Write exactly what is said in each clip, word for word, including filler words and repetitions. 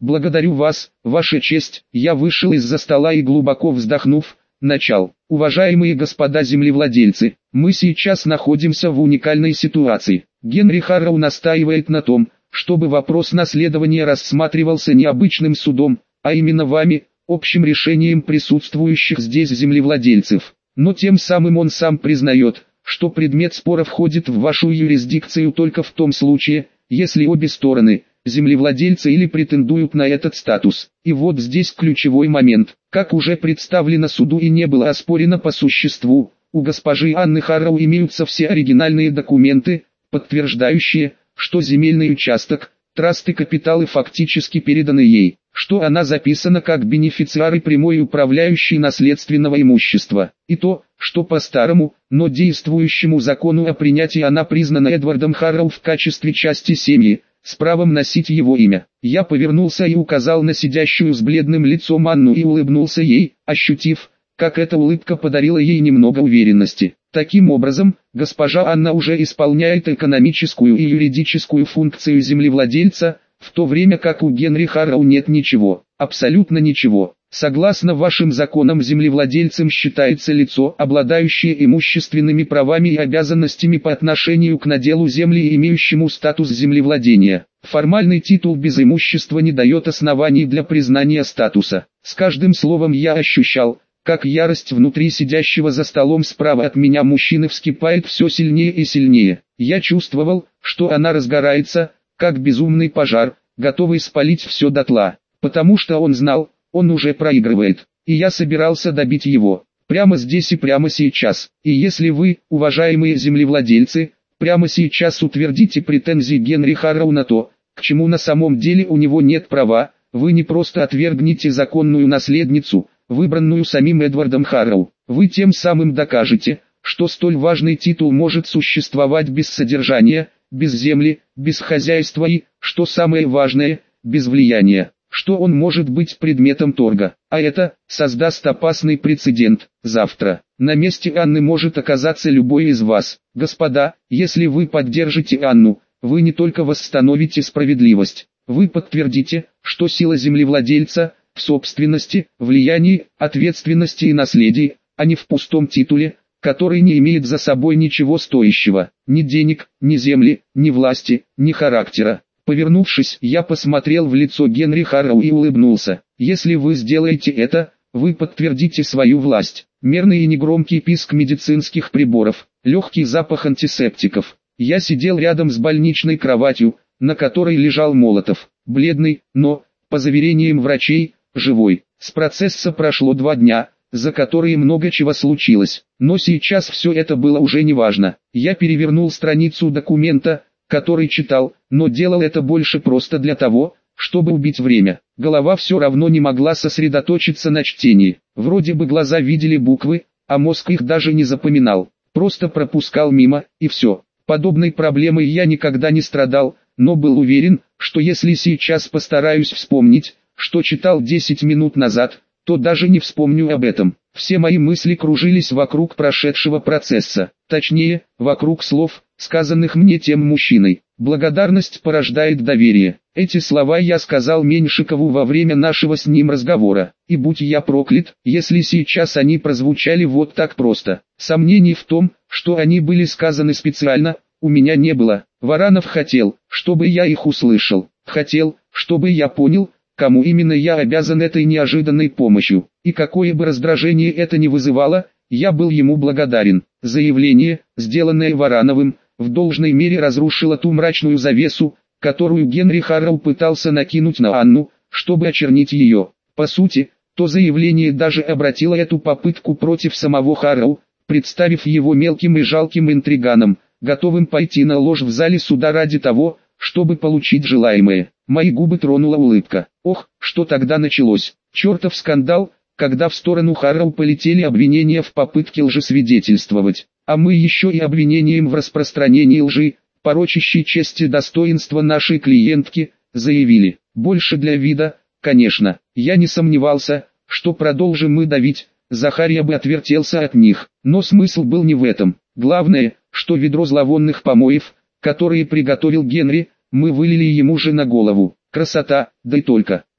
«Благодарю вас, ваша честь». Я вышел из-за стола и, глубоко вздохнув, начал. «Уважаемые господа землевладельцы, мы сейчас находимся в уникальной ситуации. Генри Харроу настаивает на том, чтобы вопрос наследования рассматривался не обычным судом, а именно вами, общим решением присутствующих здесь землевладельцев. Но тем самым он сам признает, что предмет спора входит в вашу юрисдикцию только в том случае, если обе стороны, землевладельцы или претендуют на этот статус. И вот здесь ключевой момент. Как уже представлено суду и не было оспорено по существу, у госпожи Анны Харроу имеются все оригинальные документы, подтверждающие, что земельный участок, траст и капиталы фактически переданы ей, что она записана как бенефициар и прямой управляющий наследственного имущества, и то, что по старому, но действующему закону о принятии она признана Эдвардом Харроу в качестве части семьи, с правом носить его имя. Я повернулся и указал на сидящую с бледным лицом Анну и улыбнулся ей, ощутив, как эта улыбка подарила ей немного уверенности. Таким образом, госпожа Анна уже исполняет экономическую и юридическую функцию землевладельца, в то время как у Генри Харроу нет ничего, абсолютно ничего. Согласно вашим законам, землевладельцем считается лицо, обладающее имущественными правами и обязанностями по отношению к наделу земли и имеющему статус землевладения. Формальный титул без имущества не дает оснований для признания статуса. С каждым словом я ощущал, как ярость внутри сидящего за столом справа от меня мужчины вскипает все сильнее и сильнее. Я чувствовал, что она разгорается, как безумный пожар, готовый спалить все дотла, потому что он знал, он уже проигрывает, и я собирался добить его, прямо здесь и прямо сейчас. И если вы, уважаемые землевладельцы, прямо сейчас утвердите претензии Генри Харроу на то, к чему на самом деле у него нет права, вы не просто отвергнете законную наследницу, выбранную самим Эдвардом Харроу, вы тем самым докажете, что столь важный титул может существовать без содержания, без земли, без хозяйства и, что самое важное, без влияния, что он может быть предметом торга, а это создаст опасный прецедент. Завтра на месте Анны может оказаться любой из вас. Господа, если вы поддержите Анну, вы не только восстановите справедливость, вы подтвердите, что сила землевладельца в собственности, влиянии, ответственности и наследии, а не в пустом титуле, который не имеет за собой ничего стоящего, ни денег, ни земли, ни власти, ни характера. Повернувшись, я посмотрел в лицо Генри Харроу и улыбнулся. Если вы сделаете это, вы подтвердите свою власть. Мерный и негромкий писк медицинских приборов, легкий запах антисептиков. Я сидел рядом с больничной кроватью, на которой лежал Молотов, бледный, но, по заверениям врачей, живой. С процесса прошло два дня, за которые много чего случилось, но сейчас все это было уже неважно. Я перевернул страницу документа, который читал, но делал это больше просто для того, чтобы убить время. Голова все равно не могла сосредоточиться на чтении. Вроде бы глаза видели буквы, а мозг их даже не запоминал, просто пропускал мимо, и все. Подобной проблемой я никогда не страдал, но был уверен, что если сейчас постараюсь вспомнить, что читал десять минут назад, то даже не вспомню об этом. Все мои мысли кружились вокруг прошедшего процесса, точнее, вокруг слов, сказанных мне тем мужчиной. Благодарность порождает доверие. Эти слова я сказал Меньшикову во время нашего с ним разговора, и будь я проклят, если сейчас они прозвучали вот так просто. Сомнений в том, что они были сказаны специально, у меня не было. Варанов хотел, чтобы я их услышал, хотел, чтобы я понял, кому именно я обязан этой неожиданной помощью, и какое бы раздражение это ни вызывало, я был ему благодарен. Заявление, сделанное Варановым, в должной мере разрушило ту мрачную завесу, которую Генри Харроу пытался накинуть на Анну, чтобы очернить ее. По сути, то заявление даже обратило эту попытку против самого Харроу, представив его мелким и жалким интриганом, готовым пойти на ложь в зале суда ради того, чтобы получить желаемое. Мои губы тронула улыбка. Ох, что тогда началось. Чертов скандал, когда в сторону Харроу полетели обвинения в попытке лжесвидетельствовать, а мы еще и обвинением в распространении лжи, порочащей честь и достоинство нашей клиентки, заявили. Больше для вида, конечно. Я не сомневался, что продолжим мы давить, Захария бы отвертелся от них, но смысл был не в этом. Главное, что ведро зловонных помоев, которые приготовил Генри, мы вылили ему же на голову. Красота, да и только.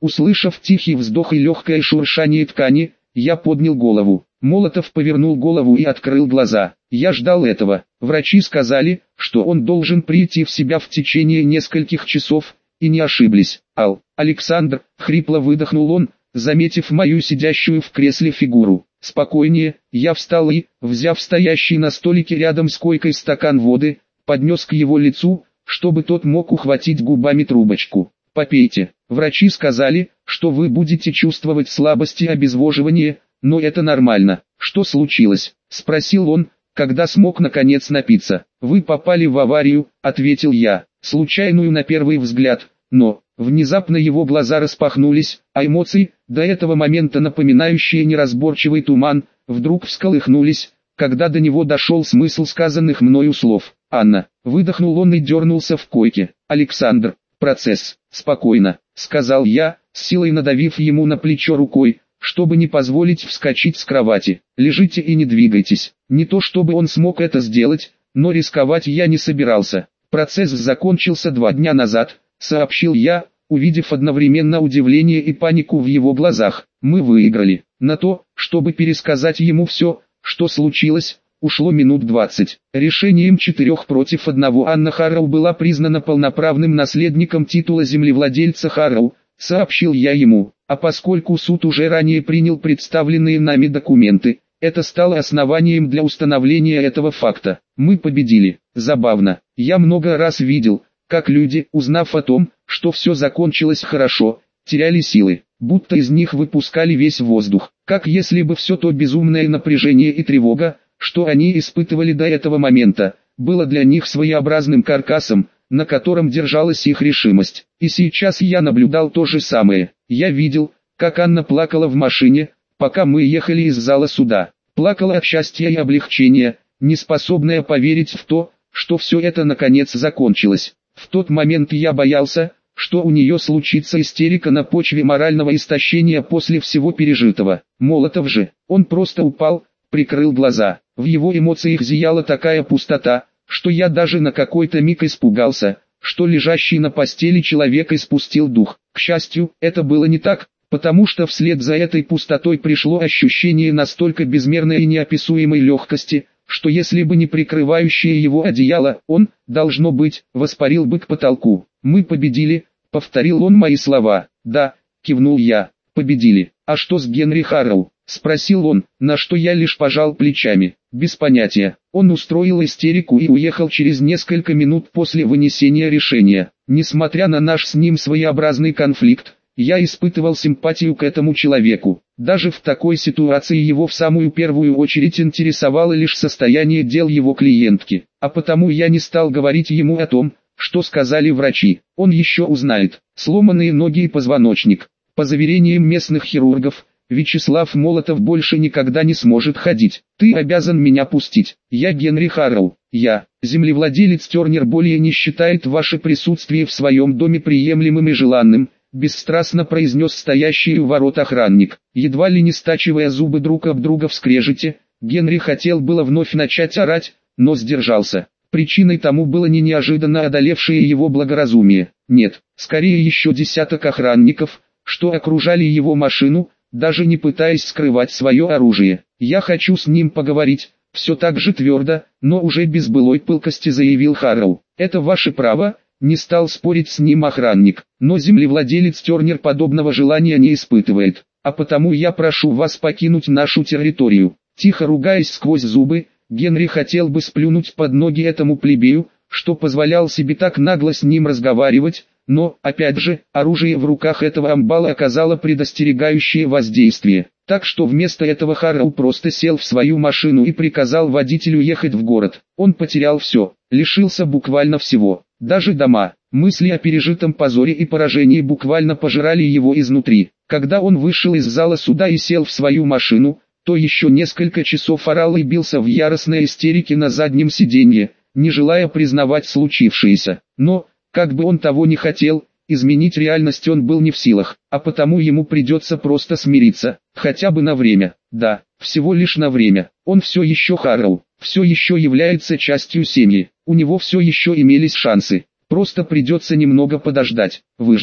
Услышав тихий вздох и легкое шуршание ткани, я поднял голову. Молотов повернул голову и открыл глаза. Я ждал этого. Врачи сказали, что он должен прийти в себя в течение нескольких часов, и не ошиблись. Ал, Александр, хрипло выдохнул он, заметив мою сидящую в кресле фигуру. Спокойнее, я встал и, взяв стоящий на столике рядом с койкой стакан воды, поднес к его лицу, чтобы тот мог ухватить губами трубочку. Попейте. Врачи сказали, что вы будете чувствовать слабость и обезвоживание, но это нормально. Что случилось? Спросил он, когда смог наконец напиться. Вы попали в аварию, ответил я, случайную на первый взгляд, но... Внезапно его глаза распахнулись, а эмоции, до этого момента напоминающие неразборчивый туман, вдруг всколыхнулись, когда до него дошел смысл сказанных мною слов. «Анна», выдохнул он и дернулся в койке. «Александр, процесс, спокойно», сказал я, с силой надавив ему на плечо рукой, чтобы не позволить вскочить с кровати. «Лежите и не двигайтесь». Не то чтобы он смог это сделать, но рисковать я не собирался. Процесс закончился два дня назад, сообщил я, увидев одновременно удивление и панику в его глазах. Мы выиграли. На то, чтобы пересказать ему все, что случилось, ушло минут двадцать. Решением четырех против одного Анна Харроу была признана полноправным наследником титула землевладельца Харроу, сообщил я ему. А поскольку суд уже ранее принял представленные нами документы, это стало основанием для установления этого факта. Мы победили. Забавно. Я много раз видел, как люди, узнав о том, что все закончилось хорошо, теряли силы, будто из них выпускали весь воздух, как если бы все то безумное напряжение и тревога, что они испытывали до этого момента, было для них своеобразным каркасом, на котором держалась их решимость. И сейчас я наблюдал то же самое. Я видел, как Анна плакала в машине, пока мы ехали из зала суда. Плакала от счастья и облегчения, не способная поверить в то, что все это наконец закончилось. В тот момент я боялся, что у нее случится истерика на почве морального истощения после всего пережитого. Молотов же, он просто упал, прикрыл глаза. В его эмоциях зияла такая пустота, что я даже на какой-то миг испугался, что лежащий на постели человек испустил дух. К счастью, это было не так, потому что вслед за этой пустотой пришло ощущение настолько безмерной и неописуемой легкости, что если бы не прикрывающее его одеяло, он, должно быть, воспарил бы к потолку. «Мы победили», — повторил он мои слова. «Да», — кивнул я, — «победили». «А что с Генри Харроу?» — спросил он, на что я лишь пожал плечами. «Без понятия». Он устроил истерику и уехал через несколько минут после вынесения решения. Несмотря на наш с ним своеобразный конфликт, я испытывал симпатию к этому человеку. Даже в такой ситуации его в самую первую очередь интересовало лишь состояние дел его клиентки. А потому я не стал говорить ему о том, что сказали врачи. Он еще узнает. Сломанные ноги и позвоночник. По заверениям местных хирургов, Вячеслав Молотов больше никогда не сможет ходить. Ты обязан меня пустить. Я Генри Харроу. Я, землевладелец Тернер, более не считает ваше присутствие в своем доме приемлемым и желанным, бесстрастно произнес стоящий у ворот охранник. Едва ли не стачивая зубы друг об друга в скрежете, Генри хотел было вновь начать орать, но сдержался. Причиной тому было не неожиданно одолевшее его благоразумие. Нет, скорее еще десяток охранников, что окружали его машину, даже не пытаясь скрывать свое оружие. «Я хочу с ним поговорить», — все так же твердо, но уже без былой пылкости заявил Харроу. «Это ваше право», — не стал спорить с ним охранник, «но землевладелец Тернер подобного желания не испытывает, а потому я прошу вас покинуть нашу территорию». Тихо ругаясь сквозь зубы, Генри хотел бы сплюнуть под ноги этому плебею, что позволял себе так нагло с ним разговаривать, но, опять же, оружие в руках этого амбала оказало предостерегающее воздействие. Так что вместо этого Харроу просто сел в свою машину и приказал водителю ехать в город. Он потерял все, лишился буквально всего, даже дома. Мысли о пережитом позоре и поражении буквально пожирали его изнутри. Когда он вышел из зала суда и сел в свою машину, то еще несколько часов орал и бился в яростной истерике на заднем сиденье, не желая признавать случившееся. Но, как бы он того не хотел, изменить реальность он был не в силах, а потому ему придется просто смириться, хотя бы на время. Да, всего лишь на время. Он все еще Харроу, все еще является частью семьи, у него все еще имелись шансы. Просто придется немного подождать, выждать.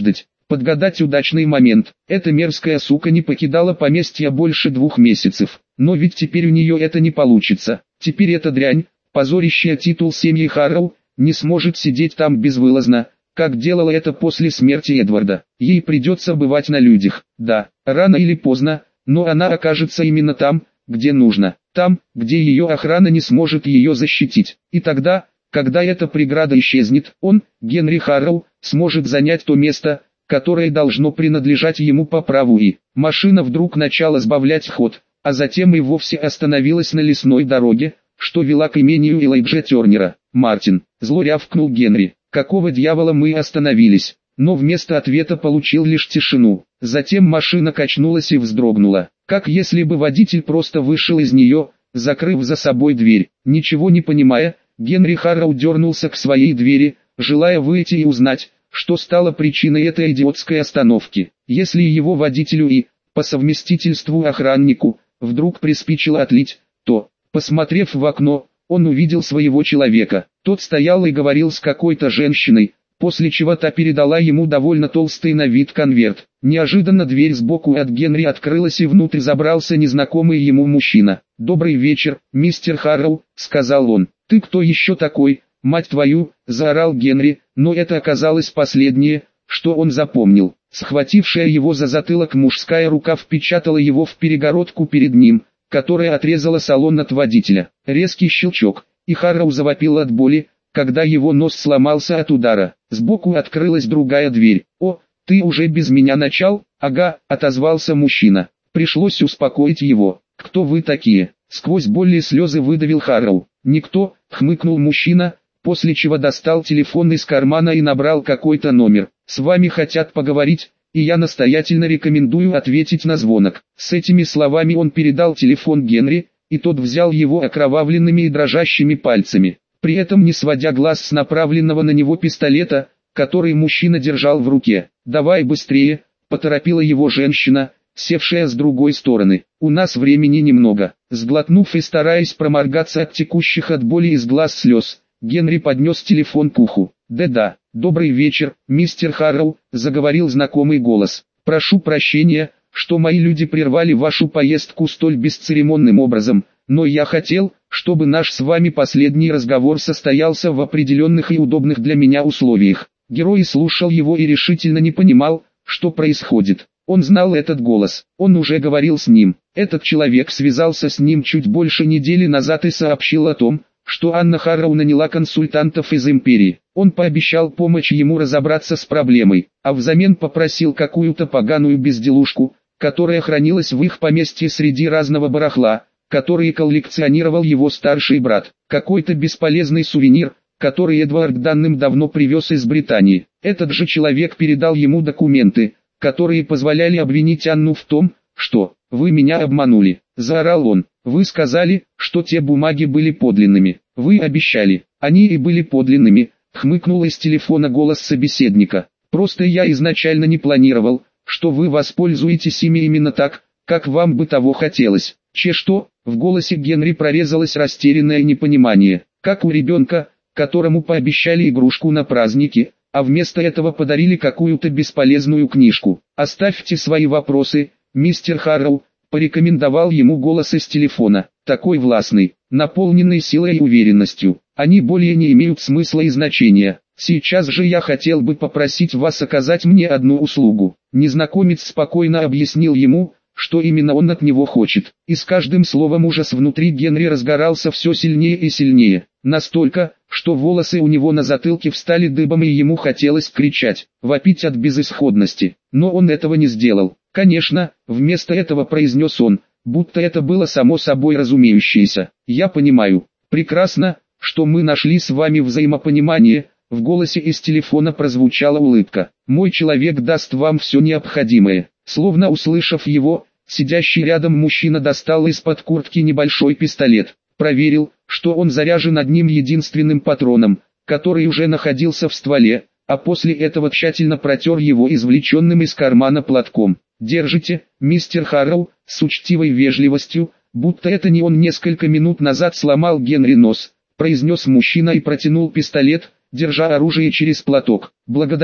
подгадать удачный момент. Эта мерзкая сука не покидала поместье больше двух месяцев. Но ведь теперь у нее это не получится. Теперь эта дрянь, позорящая титул семьи Харроу, не сможет сидеть там безвылазно, как делала это после смерти Эдварда. Ей придется бывать на людях. Да, рано или поздно, но она окажется именно там, где нужно. Там, где ее охрана не сможет ее защитить. И тогда, когда эта преграда исчезнет, он, Генри Харроу, сможет занять то место, которое должно принадлежать ему по праву. И машина вдруг начала сбавлять ход, а затем и вовсе остановилась на лесной дороге, что вела к имению Элайджа Тернера. «Мартин», — зло рявкнул Генри, — «какого дьявола мы остановились?» Но вместо ответа получил лишь тишину. Затем машина качнулась и вздрогнула, как если бы водитель просто вышел из нее, закрыв за собой дверь. Ничего не понимая, Генри Харроу дернулся к своей двери, желая выйти и узнать, что стало причиной этой идиотской остановки. Если его водителю и, по совместительству охраннику, вдруг приспичило отлить, то, посмотрев в окно, он увидел своего человека. Тот стоял и говорил с какой-то женщиной, после чего та передала ему довольно толстый на вид конверт. Неожиданно дверь сбоку от Генри открылась и внутрь забрался незнакомый ему мужчина. «Добрый вечер, мистер Харроу», — сказал он. «Ты кто еще такой, мать твою?» — заорал Генри, но это оказалось последнее, что он запомнил. Схватившая его за затылок мужская рука впечатала его в перегородку перед ним, которая отрезала салон от водителя. Резкий щелчок, и Харроу завопил от боли, когда его нос сломался от удара. Сбоку открылась другая дверь. «О, ты уже без меня начал?» «Ага», — отозвался мужчина. Пришлось успокоить его. «Кто вы такие?» — сквозь боль и слезы выдавил Харроу. «Никто», — хмыкнул мужчина, после чего достал телефон из кармана и набрал какой-то номер. «С вами хотят поговорить, и я настоятельно рекомендую ответить на звонок». С этими словами он передал телефон Генри, и тот взял его окровавленными и дрожащими пальцами, при этом не сводя глаз с направленного на него пистолета, который мужчина держал в руке. «Давай быстрее», — поторопила его женщина, севшая с другой стороны. «У нас времени немного». Сглотнув и стараясь проморгаться от текущих от боли из глаз слез, Генри поднес телефон к уху. «Да-да, добрый вечер, мистер Харроу», — заговорил знакомый голос. «Прошу прощения, что мои люди прервали вашу поездку столь бесцеремонным образом, но я хотел, чтобы наш с вами последний разговор состоялся в определенных и удобных для меня условиях». Герой слушал его и решительно не понимал, что происходит. Он знал этот голос, он уже говорил с ним. Этот человек связался с ним чуть больше недели назад и сообщил о том, что Анна Харроу наняла консультантов из Империи. Он пообещал помочь ему разобраться с проблемой, а взамен попросил какую-то поганую безделушку, которая хранилась в их поместье среди разного барахла, который коллекционировал его старший брат. Какой-то бесполезный сувенир, который Эдвард давным-давно привез из Британии. Этот же человек передал ему документы, которые позволяли обвинить Анну в том, что «вы меня обманули», — заорал он. «Вы сказали, что те бумаги были подлинными. Вы обещали, они и были подлинными», — хмыкнул из телефона голос собеседника. «Просто я изначально не планировал, что вы воспользуетесь ими именно так, как вам бы того хотелось». «Че что?» — в голосе Генри прорезалось растерянное непонимание, как у ребенка, которому пообещали игрушку на празднике, а вместо этого подарили какую-то бесполезную книжку. «Оставьте свои вопросы, мистер Харроу», — порекомендовал ему голос из телефона, такой властный, наполненный силой и уверенностью. «Они более не имеют смысла и значения. Сейчас же я хотел бы попросить вас оказать мне одну услугу». Незнакомец спокойно объяснил ему, что именно он от него хочет. И с каждым словом ужас внутри Генри разгорался все сильнее и сильнее. Настолько, что волосы у него на затылке встали дыбом и ему хотелось кричать, вопить от безысходности. Но он этого не сделал. «Конечно», вместо этого произнес он, будто это было само собой разумеющееся. «Я понимаю. Прекрасно, что мы нашли с вами взаимопонимание». В голосе из телефона прозвучала улыбка. «Мой человек даст вам все необходимое». Словно услышав его, сидящий рядом мужчина достал из-под куртки небольшой пистолет, проверил, что он заряжен одним единственным патроном, который уже находился в стволе, а после этого тщательно протер его извлеченным из кармана платком. «Держите, мистер Харроу», с учтивой вежливостью, будто это не он несколько минут назад сломал Генри нос, произнес мужчина и протянул пистолет, держа оружие через платок. «Благодарю»,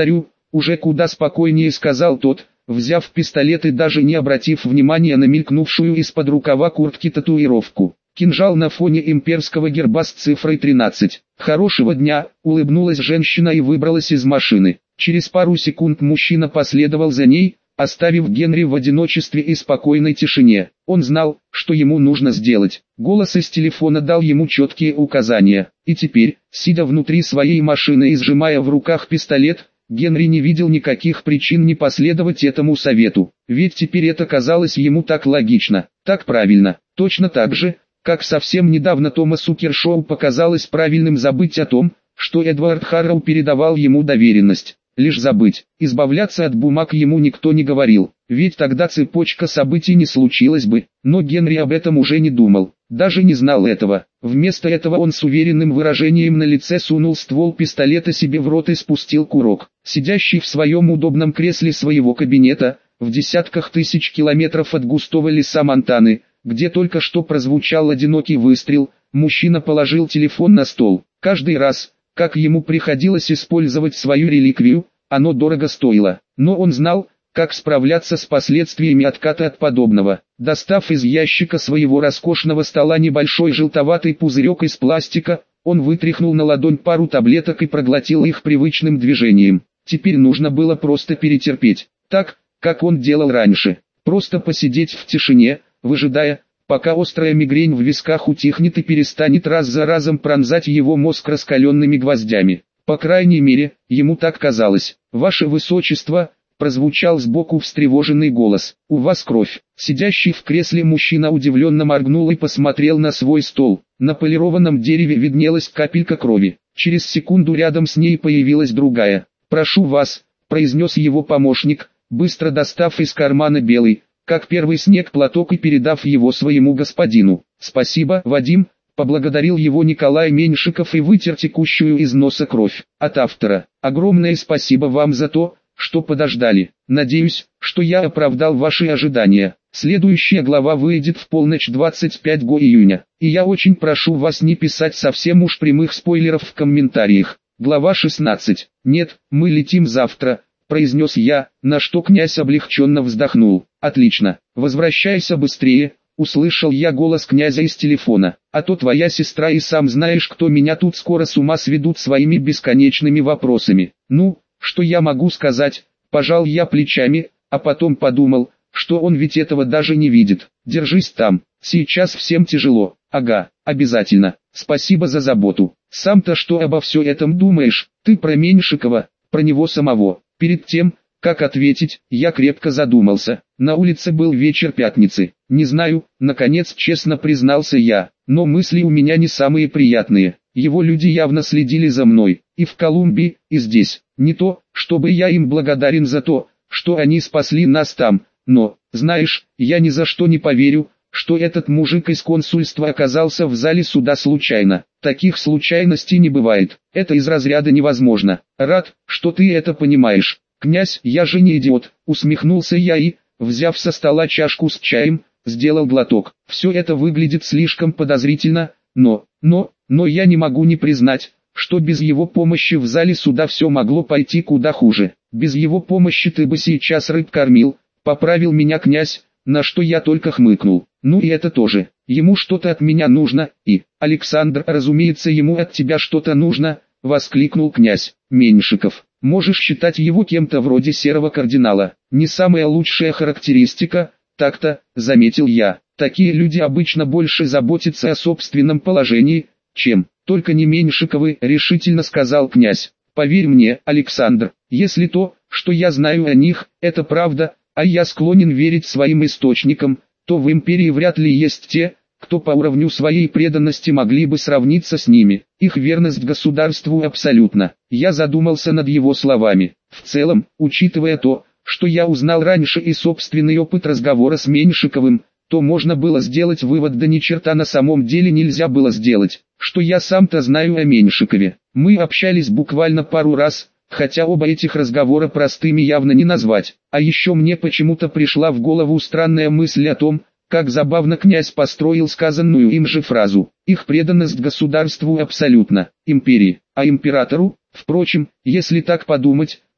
уже куда спокойнее сказал тот, взяв пистолет и даже не обратив внимания на мелькнувшую из-под рукава куртки татуировку. Кинжал на фоне имперского герба с цифрой тринадцать. «Хорошего дня», — улыбнулась женщина и выбралась из машины. Через пару секунд мужчина последовал за ней, оставив Генри в одиночестве и спокойной тишине. Он знал, что ему нужно сделать. Голос из телефона дал ему четкие указания. И теперь, сидя внутри своей машины и сжимая в руках пистолет, Генри не видел никаких причин не последовать этому совету. Ведь теперь это казалось ему так логично, так правильно. Точно так же, как совсем недавно Томасу Кершоу показалось правильным забыть о том, что Эдвард Харроу передавал ему доверенность. Лишь забыть, избавляться от бумаг ему никто не говорил, ведь тогда цепочка событий не случилась бы. Но Генри об этом уже не думал, даже не знал этого. Вместо этого он с уверенным выражением на лице сунул ствол пистолета себе в рот и спустил курок. Сидящий в своем удобном кресле своего кабинета, в десятках тысяч километров от густого леса Монтаны, где только что прозвучал одинокий выстрел, мужчина положил телефон на стол. Каждый раз, как ему приходилось использовать свою реликвию, оно дорого стоило, но он знал, как справляться с последствиями отката от подобного. Достав из ящика своего роскошного стола небольшой желтоватый пузырек из пластика, он вытряхнул на ладонь пару таблеток и проглотил их привычным движением. Теперь нужно было просто перетерпеть, так, как он делал раньше, просто посидеть в тишине, выжидая, пока острая мигрень в висках утихнет и перестанет раз за разом пронзать его мозг раскаленными гвоздями. По крайней мере, ему так казалось. «Ваше Высочество», — прозвучал сбоку встревоженный голос, — «у вас кровь». Сидящий в кресле мужчина удивленно моргнул и посмотрел на свой стол. На полированном дереве виднелась капелька крови. Через секунду рядом с ней появилась другая. «Прошу вас», — произнес его помощник, быстро достав из кармана белый, как первый снег, платок и передав его своему господину. «Спасибо, Вадим», — поблагодарил его Николай Меньшиков и вытер текущую из носа кровь. От автора: огромное спасибо вам за то, что подождали. Надеюсь, что я оправдал ваши ожидания. Следующая глава выйдет в полночь двадцать пятого июня, и я очень прошу вас не писать совсем уж прямых спойлеров в комментариях. Глава шестнадцать. «Нет, мы летим завтра», — произнес я, на что князь облегченно вздохнул. «Отлично, возвращайся быстрее», — услышал я голос князя из телефона. «А то твоя сестра и сам знаешь, кто меня тут скоро с ума сведут своими бесконечными вопросами». «Ну, что я могу сказать?» — пожал я плечами, а потом подумал, что он ведь этого даже не видит. «Держись там, сейчас всем тяжело». «Ага, обязательно, спасибо за заботу. Сам-то что обо все этом думаешь? Ты про Меньшикова, про него самого?» Перед тем, как ответить, я крепко задумался. На улице был вечер пятницы. Не знаю, наконец честно признался я, но мысли у меня не самые приятные. Его люди явно следили за мной, и в Колумбии, и здесь. Не то, чтобы я им благодарен за то, что они спасли нас там, но, знаешь, я ни за что не поверю, что этот мужик из консульства оказался в зале суда случайно. Таких случайностей не бывает, это из разряда невозможно. Рад, что ты это понимаешь. «Князь, я же не идиот», — усмехнулся я и, взяв со стола чашку с чаем, сделал глоток. Все это выглядит слишком подозрительно, но, но, но я не могу не признать, что без его помощи в зале суда все могло пойти куда хуже. Без его помощи ты бы сейчас рыб кормил, поправил меня князь, на что я только хмыкнул. Ну и это тоже, ему что-то от меня нужно, и, Александр, разумеется, ему от тебя что-то нужно, воскликнул князь. Меньшиков, можешь считать его кем-то вроде серого кардинала, не самая лучшая характеристика, так-то, заметил я. Такие люди обычно больше заботятся о собственном положении, чем, только не Меньшиковы, решительно сказал князь. Поверь мне, Александр, если то, что я знаю о них, это правда, а я склонен верить своим источникам, то в империи вряд ли есть те, кто по уровню своей преданности могли бы сравниться с ними. Их верность государству абсолютно. Я задумался над его словами. В целом, учитывая то, что я узнал раньше и собственный опыт разговора с Меньшиковым, то можно было сделать вывод, да ни черта на самом деле нельзя было сделать, что я сам-то знаю о Меньшикове. Мы общались буквально пару раз, хотя оба этих разговора простыми явно не назвать. А еще мне почему-то пришла в голову странная мысль о том, как забавно князь построил сказанную им же фразу. Их преданность государству абсолютно, империи, а императору, впрочем, если так подумать,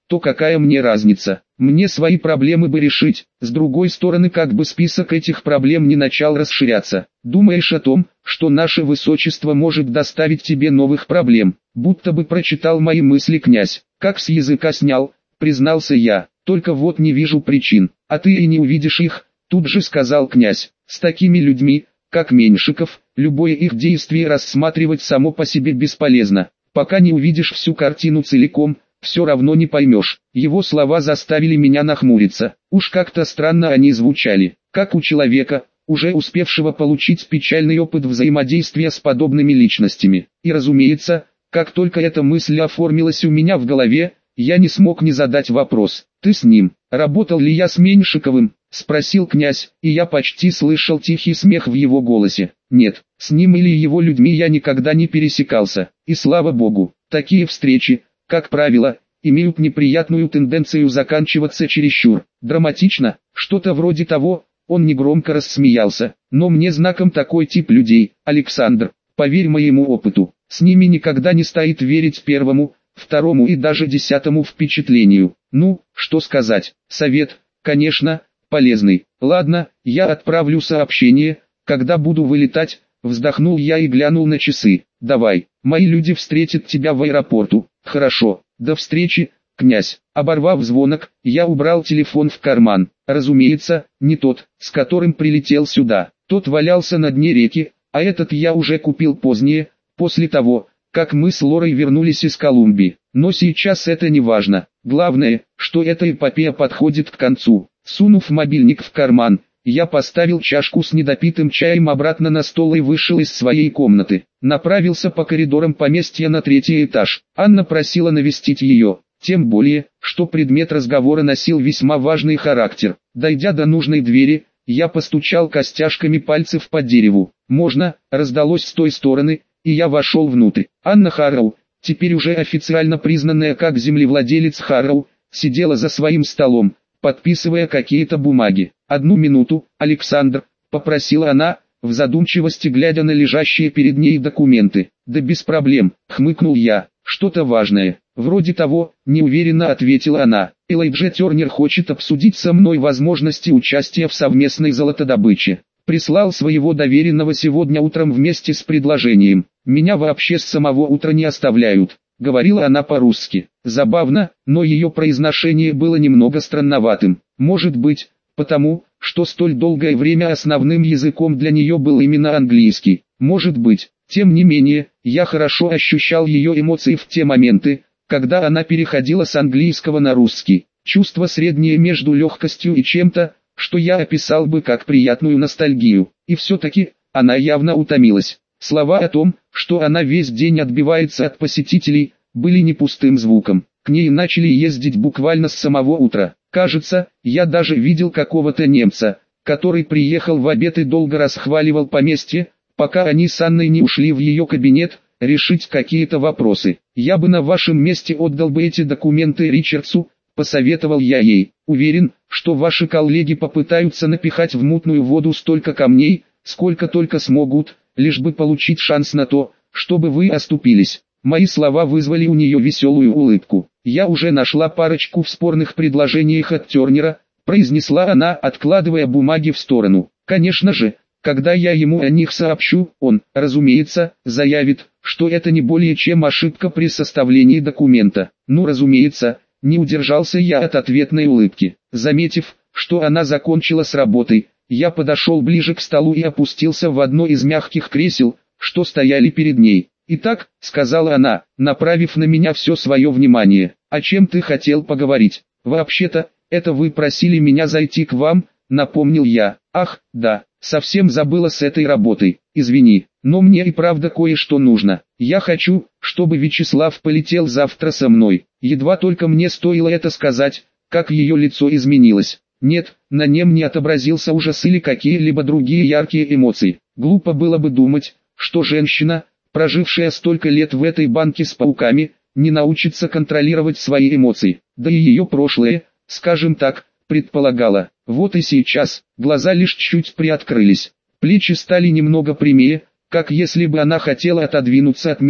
то какая мне разница? Мне свои проблемы бы решить. С другой стороны, как бы список этих проблем не начал расширяться. Думаешь о том, что наше высочество может доставить тебе новых проблем? Будто бы прочитал мои мысли князь. Как с языка снял, признался я. Только вот не вижу причин. А ты и не увидишь их, тут же сказал князь. С такими людьми, как Меньшиков, любое их действие рассматривать само по себе бесполезно. Пока не увидишь всю картину целиком, все равно не поймешь. Его слова заставили меня нахмуриться. Уж как-то странно они звучали, как у человека, уже успевшего получить печальный опыт взаимодействия с подобными личностями. И разумеется, как только эта мысль оформилась у меня в голове, я не смог не задать вопрос. «Ты с ним? Работал ли я с Меньшиковым?» — спросил князь, и я почти слышал тихий смех в его голосе. «Нет, с ним или его людьми я никогда не пересекался, и слава богу, такие встречи, как правило, имеют неприятную тенденцию заканчиваться чересчур драматично, что-то вроде того». Он негромко рассмеялся. «Но мне знаком такой тип людей, Александр, поверь моему опыту, с ними никогда не стоит верить первому, второму и даже десятому впечатлению. Ну, что сказать, совет, конечно, полезный. Ладно, я отправлю сообщение, когда буду вылетать». Вздохнул я и глянул на часы. «Давай, мои люди встретят тебя в аэропорту». «Хорошо, до встречи, князь». Оборвав звонок, я убрал телефон в карман. Разумеется, не тот, с которым прилетел сюда. Тот валялся на дне реки, а этот я уже купил позднее, после того, как мы с Лорой вернулись из Колумбии. Но сейчас это не важно. Главное, что эта эпопея подходит к концу. Сунув мобильник в карман, я поставил чашку с недопитым чаем обратно на стол и вышел из своей комнаты. Направился по коридорам поместья на третий этаж. Анна просила навестить ее, тем более, что предмет разговора носил весьма важный характер. Дойдя до нужной двери, я постучал костяшками пальцев по дереву. «Можно?» — раздалось с той стороны, и я вошел внутрь. Анна Харроу, теперь уже официально признанная как землевладелец Харроу, сидела за своим столом, подписывая какие-то бумаги. «Одну минуту, Александр», — попросила она, в задумчивости глядя на лежащие перед ней документы. «Да без проблем», — хмыкнул я. «Что-то важное». «Вроде того», — неуверенно ответила она. «Элайджа Тернер хочет обсудить со мной возможности участия в совместной золотодобыче. Прислал своего доверенного сегодня утром вместе с предложением. Меня вообще с самого утра не оставляют», — говорила она по-русски. Забавно, но ее произношение было немного странноватым. Может быть, потому, что столь долгое время основным языком для нее был именно английский. Может быть. Тем не менее, я хорошо ощущал ее эмоции в те моменты, когда она переходила с английского на русский. Чувство среднее между легкостью и чем-то, что я описал бы как приятную ностальгию. И все-таки, она явно утомилась. Слова о том, что она весь день отбивается от посетителей, были не пустым звуком. К ней начали ездить буквально с самого утра. Кажется, я даже видел какого-то немца, который приехал в обед и долго расхваливал поместье, пока они с Анной не ушли в ее кабинет, решить какие-то вопросы. «Я бы на вашем месте отдал бы эти документы Ричардсу», — посоветовал я ей. «Уверен, что ваши коллеги попытаются напихать в мутную воду столько камней, сколько только смогут, лишь бы получить шанс на то, чтобы вы оступились». Мои слова вызвали у нее веселую улыбку. «Я уже нашла парочку в спорных предложениях от Тернера», — произнесла она, откладывая бумаги в сторону. «Конечно же, когда я ему о них сообщу, он, разумеется, заявит, что это не более чем ошибка при составлении документа». Ну, разумеется, не удержался я от ответной улыбки. Заметив, что она закончила с работой, я подошел ближе к столу и опустился в одно из мягких кресел, что стояли перед ней. «Итак», — сказала она, направив на меня все свое внимание, — «о чем ты хотел поговорить?» «Вообще-то, это вы просили меня зайти к вам», — напомнил я. «Ах, да, совсем забыла с этой работой, извини, но мне и правда кое-что нужно. Я хочу, чтобы Вячеслав полетел завтра со мной». Едва только мне стоило это сказать, как ее лицо изменилось. Нет, на нем не отобразился ужас или какие-либо другие яркие эмоции. Глупо было бы думать, что женщина, прожившая столько лет в этой банке с пауками, не научится контролировать свои эмоции. Да и ее прошлое, скажем так, предполагало. Вот и сейчас, глаза лишь чуть приоткрылись. Плечи стали немного прямее, как если бы она хотела отодвинуться от меня,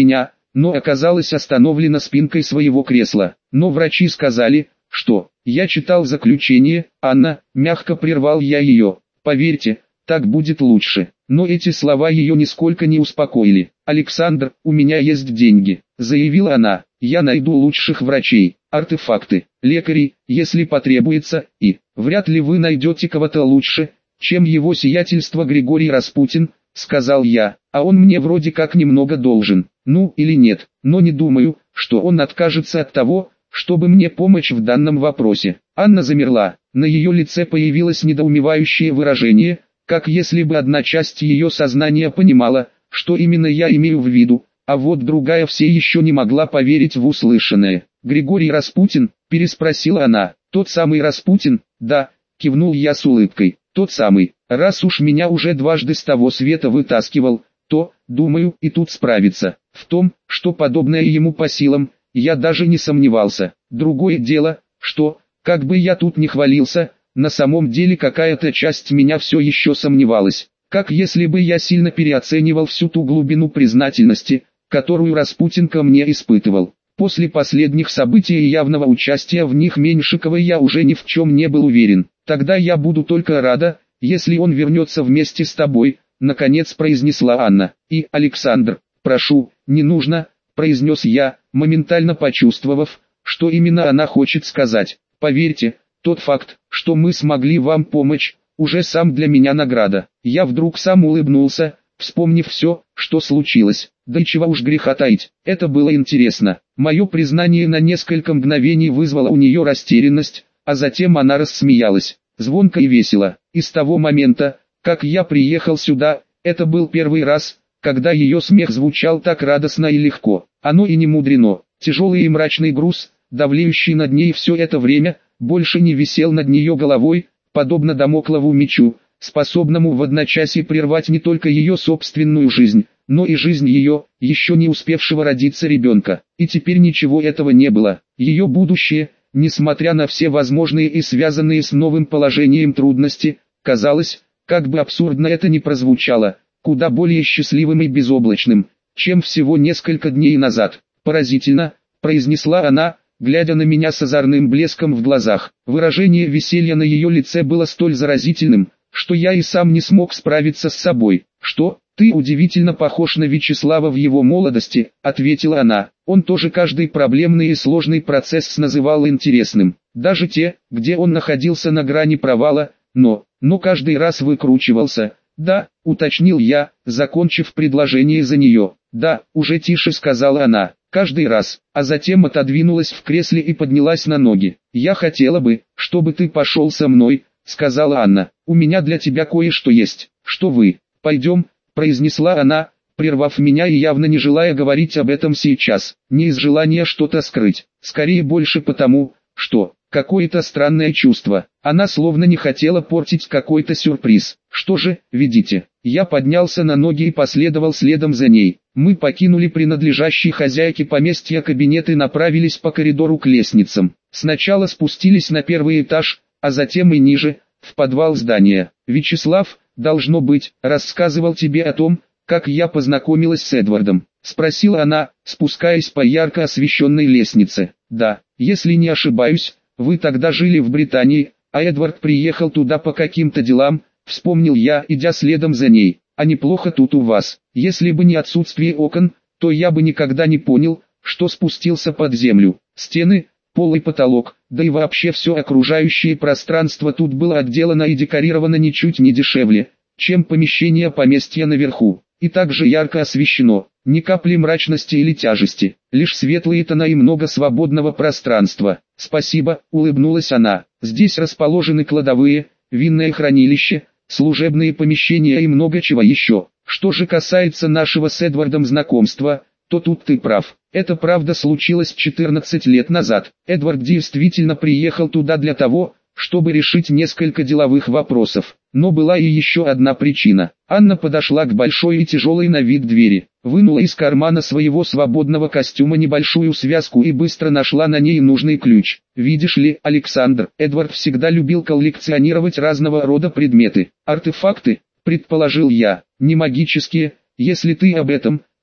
но оказалась остановлена спинкой своего кресла. Но врачи сказали, что... Я читал заключение, Анна, мягко прервал я ее. Поверьте, так будет лучше. Но эти слова ее нисколько не успокоили. «Александр, у меня есть деньги», — заявила она. «Я найду лучших врачей, артефакты, лекарей, если потребуется, и вряд ли вы найдете кого-то лучше, чем его сиятельство Григорий Распутин», — сказал я. «А он мне вроде как немного должен, ну или нет, но не думаю, что он откажется от того, чтобы мне помочь в данном вопросе». Анна замерла, на ее лице появилось недоумевающее выражение, как если бы одна часть ее сознания понимала, что именно я имею в виду, а вот другая все еще не могла поверить в услышанное. «Григорий Распутин?» – переспросила она. «Тот самый Распутин?» «Да», – кивнул я с улыбкой. «Тот самый. Раз уж меня уже дважды с того света вытаскивал, то, думаю, и тут справится. В том, что подобное ему по силам, я даже не сомневался. Другое дело, что, как бы я тут ни хвалился, на самом деле какая-то часть меня все еще сомневалась. Как если бы я сильно переоценивал всю ту глубину признательности, которую Распутин ко мне испытывал. После последних событий и явного участия в них Меньшикова я уже ни в чем не был уверен. Тогда я буду только рада, если он вернется вместе с тобой, наконец произнесла Анна. И, Александр, прошу, не нужно, произнес я, моментально почувствовав, что именно она хочет сказать. Поверьте, тот факт, что мы смогли вам помочь, уже сам для меня награда. Я вдруг сам улыбнулся, вспомнив все, что случилось. Да и чего уж греха таить, это было интересно. Мое признание на несколько мгновений вызвало у нее растерянность, а затем она рассмеялась, звонко и весело. И с того момента, как я приехал сюда, это был первый раз, когда ее смех звучал так радостно и легко. Оно и не мудрено. Тяжелый и мрачный груз, давлеющий над ней все это время, больше не висел над нее головой, подобно дамоклову мечу, способному в одночасье прервать не только ее собственную жизнь, но и жизнь ее, еще не успевшего родиться ребенка. И теперь ничего этого не было. Ее будущее, несмотря на все возможные и связанные с новым положением трудности, казалось, как бы абсурдно это ни прозвучало, куда более счастливым и безоблачным, чем всего несколько дней назад. «Поразительно», — произнесла она, глядя на меня с озорным блеском в глазах. Выражение веселья на ее лице было столь заразительным, что я и сам не смог справиться с собой. «Что, ты удивительно похож на Вячеслава в его молодости», — ответила она. Он тоже каждый проблемный и сложный процесс называл интересным. Даже те, где он находился на грани провала, но, но каждый раз выкручивался. «Да», — уточнил я, закончив предложение за нее. «Да», — уже тише сказала она. «Каждый раз», а затем отодвинулась в кресле и поднялась на ноги. «Я хотела бы, чтобы ты пошел со мной», — сказала Анна. «У меня для тебя кое-что есть». «Что вы?» «Пойдем», — произнесла она, прервав меня и явно не желая говорить об этом сейчас. Не из желания что-то скрыть, скорее больше потому, что... Какое-то странное чувство. Она словно не хотела портить какой-то сюрприз. «Что же, ведите». Я поднялся на ноги и последовал следом за ней. Мы покинули принадлежащий хозяйке поместья кабинет и направились по коридору к лестницам. Сначала спустились на первый этаж, а затем и ниже, в подвал здания. «Вячеслав, должно быть, рассказывал тебе о том, как я познакомилась с Эдвардом?» — спросила она, спускаясь по ярко освещенной лестнице. «Да, если не ошибаюсь, вы тогда жили в Британии, а Эдвард приехал туда по каким-то делам», — вспомнил я, идя следом за ней. «А неплохо тут у вас. Если бы не отсутствие окон, то я бы никогда не понял, что спустился под землю. Стены, пол и потолок, да и вообще все окружающее пространство тут было отделано и декорировано ничуть не дешевле, чем помещение поместья наверху. И также ярко освещено, ни капли мрачности или тяжести, лишь светлые тона и много свободного пространства». «Спасибо», — улыбнулась она. «Здесь расположены кладовые, винное хранилище, служебные помещения и много чего еще. Что же касается нашего с Эдвардом знакомства, то тут ты прав. Это правда случилось четырнадцать лет назад. Эдвард действительно приехал туда для того, чтобы решить несколько деловых вопросов. Но была и еще одна причина. Анна подошла к большой и тяжелой на вид двери, вынула из кармана своего свободного костюма небольшую связку и быстро нашла на ней нужный ключ. «Видишь ли, Александр, Эдвард всегда любил коллекционировать разного рода предметы. Артефакты, предположил я, не магические, если ты об этом»,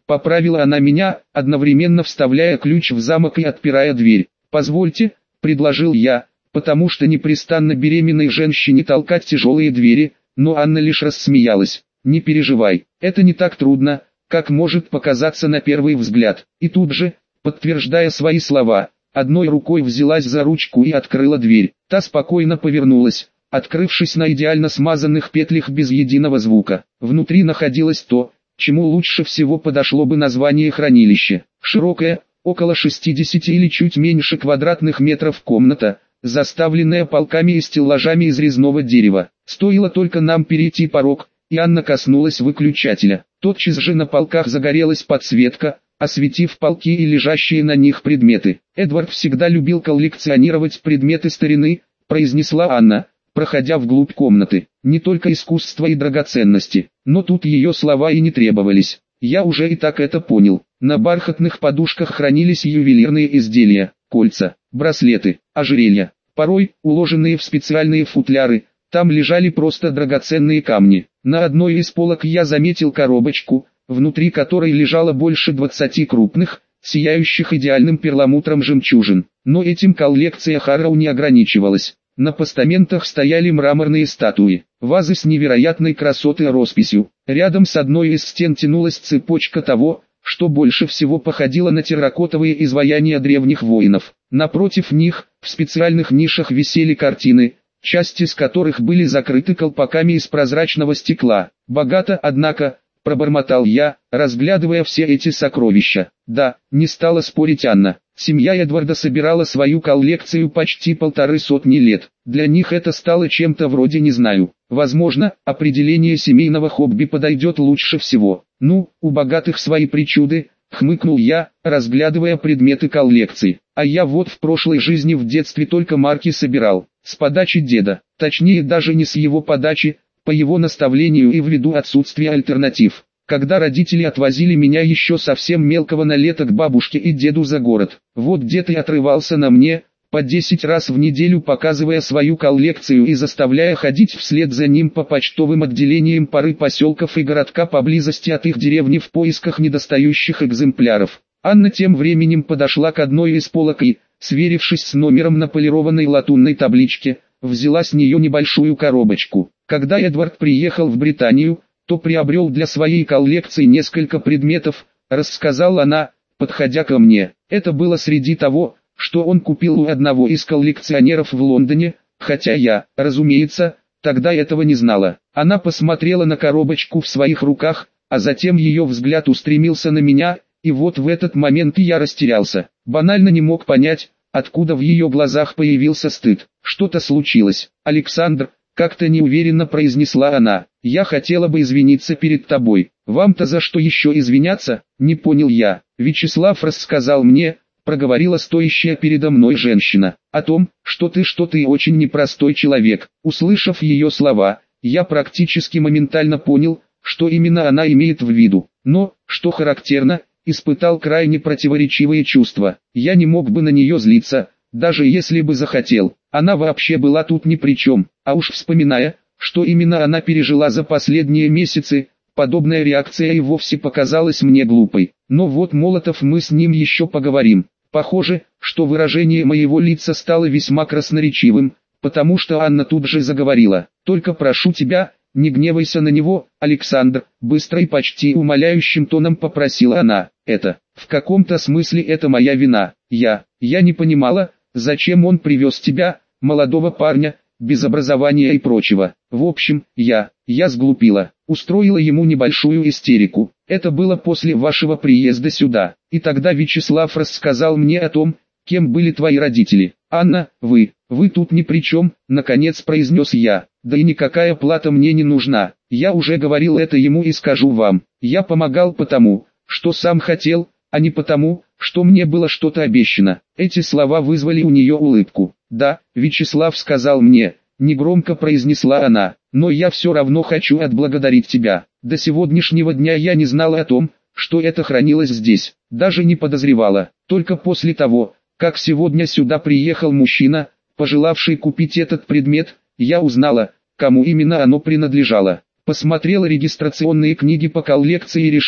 Поправила она меня, одновременно вставляя ключ в замок и отпирая дверь. «Позвольте», — предложил я, потому что непрестанно беременной женщине толкать тяжелые двери, но Анна лишь рассмеялась. «Не переживай, это не так трудно, как может показаться на первый взгляд». И тут же, подтверждая свои слова, одной рукой взялась за ручку и открыла дверь. Та спокойно повернулась, открывшись на идеально смазанных петлях без единого звука. Внутри находилось то, чему лучше всего подошло бы название хранилище. Широкая, около шестидесяти или чуть меньше квадратных метров комната, заставленная полками и стеллажами из резного дерева. Стоило только нам перейти порог, и Анна коснулась выключателя. Тотчас же на полках загорелась подсветка, осветив полки и лежащие на них предметы. «Эдвард всегда любил коллекционировать предметы старины», — произнесла Анна, проходя вглубь комнаты. «Не только искусство и драгоценности, но тут ее слова и не требовались. Я уже и так это понял. На бархатных подушках хранились ювелирные изделия, кольца, браслеты, ожерелья, порой уложенные в специальные футляры. Там лежали просто драгоценные камни. На одной из полок я заметил коробочку, внутри которой лежало больше двадцати крупных, сияющих идеальным перламутром жемчужин. Но этим коллекция Харроу не ограничивалась. На постаментах стояли мраморные статуи, вазы с невероятной красотой росписью. Рядом с одной из стен тянулась цепочка того, что больше всего походило на терракотовые изваяния древних воинов. Напротив них, в специальных нишах висели картины, части из которых были закрыты колпаками из прозрачного стекла. «Богато, однако», — пробормотал я, разглядывая все эти сокровища. «Да», — не стала спорить Анна. Семья Эдварда собирала свою коллекцию почти полторы сотни лет. Для них это стало чем-то вроде «не знаю». Возможно, определение семейного хобби подойдет лучше всего. «Ну, у богатых свои причуды», — хмыкнул я, разглядывая предметы коллекции. «А я вот в прошлой жизни в детстве только марки собирал. С подачи деда, точнее даже не с его подачи, по его наставлению и ввиду отсутствия альтернатив. Когда родители отвозили меня еще совсем мелкого на лето к бабушке и деду за город, вот дед и отрывался на мне, по десять раз в неделю показывая свою коллекцию и заставляя ходить вслед за ним по почтовым отделениям пары поселков и городка поблизости от их деревни в поисках недостающих экземпляров». Анна тем временем подошла к одной из полок и, сверившись с номером на полированной латунной табличке, взяла с нее небольшую коробочку. «Когда Эдвард приехал в Британию, то приобрел для своей коллекции несколько предметов», — рассказала она, подходя ко мне. «Это было среди того, что он купил у одного из коллекционеров в Лондоне, хотя я, разумеется, тогда этого не знала». Она посмотрела на коробочку в своих руках, а затем ее взгляд устремился на меня, и вот в этот момент я растерялся. Банально не мог понять, откуда в ее глазах появился стыд. «Что-то случилось, Александр», — как-то неуверенно произнесла она. «Я хотела бы извиниться перед тобой». «Вам-то за что еще извиняться?» — не понял я. «Вячеслав рассказал мне», — проговорила стоящая передо мной женщина, «о том, что ты что ты очень непростой человек». Услышав ее слова, я практически моментально понял, что именно она имеет в виду. Но, что характерно, испытал крайне противоречивые чувства. Я не мог бы на нее злиться, даже если бы захотел. Она вообще была тут ни при чем. А уж вспоминая, что именно она пережила за последние месяцы, подобная реакция и вовсе показалась мне глупой. Но вот Молотов, мы с ним еще поговорим. Похоже, что выражение моего лица стало весьма красноречивым, потому что Анна тут же заговорила. «Только прошу тебя, не гневайся на него, Александр», — быстро и почти умоляющим тоном попросила она. «Это, в каком-то смысле это моя вина. Я, я не понимала, зачем он привез тебя, молодого парня, без образования и прочего. В общем, я, я сглупила, устроила ему небольшую истерику. Это было после вашего приезда сюда. И тогда Вячеслав рассказал мне о том, кем были твои родители. Анна, вы, вы тут ни при чем», — наконец произнес я. «Да и никакая плата мне не нужна. Я уже говорил это ему и скажу вам. Я помогал потому, что сам хотел, а не потому, что мне было что-то обещано». Эти слова вызвали у нее улыбку. «Да, Вячеслав сказал мне», — негромко произнесла она, «но я все равно хочу отблагодарить тебя. До сегодняшнего дня я не знала о том, что это хранилось здесь, даже не подозревала. Только после того, как сегодня сюда приехал мужчина, пожелавший купить этот предмет, я узнала, кому именно оно принадлежало. Посмотрела регистрационные книги по коллекции и решила,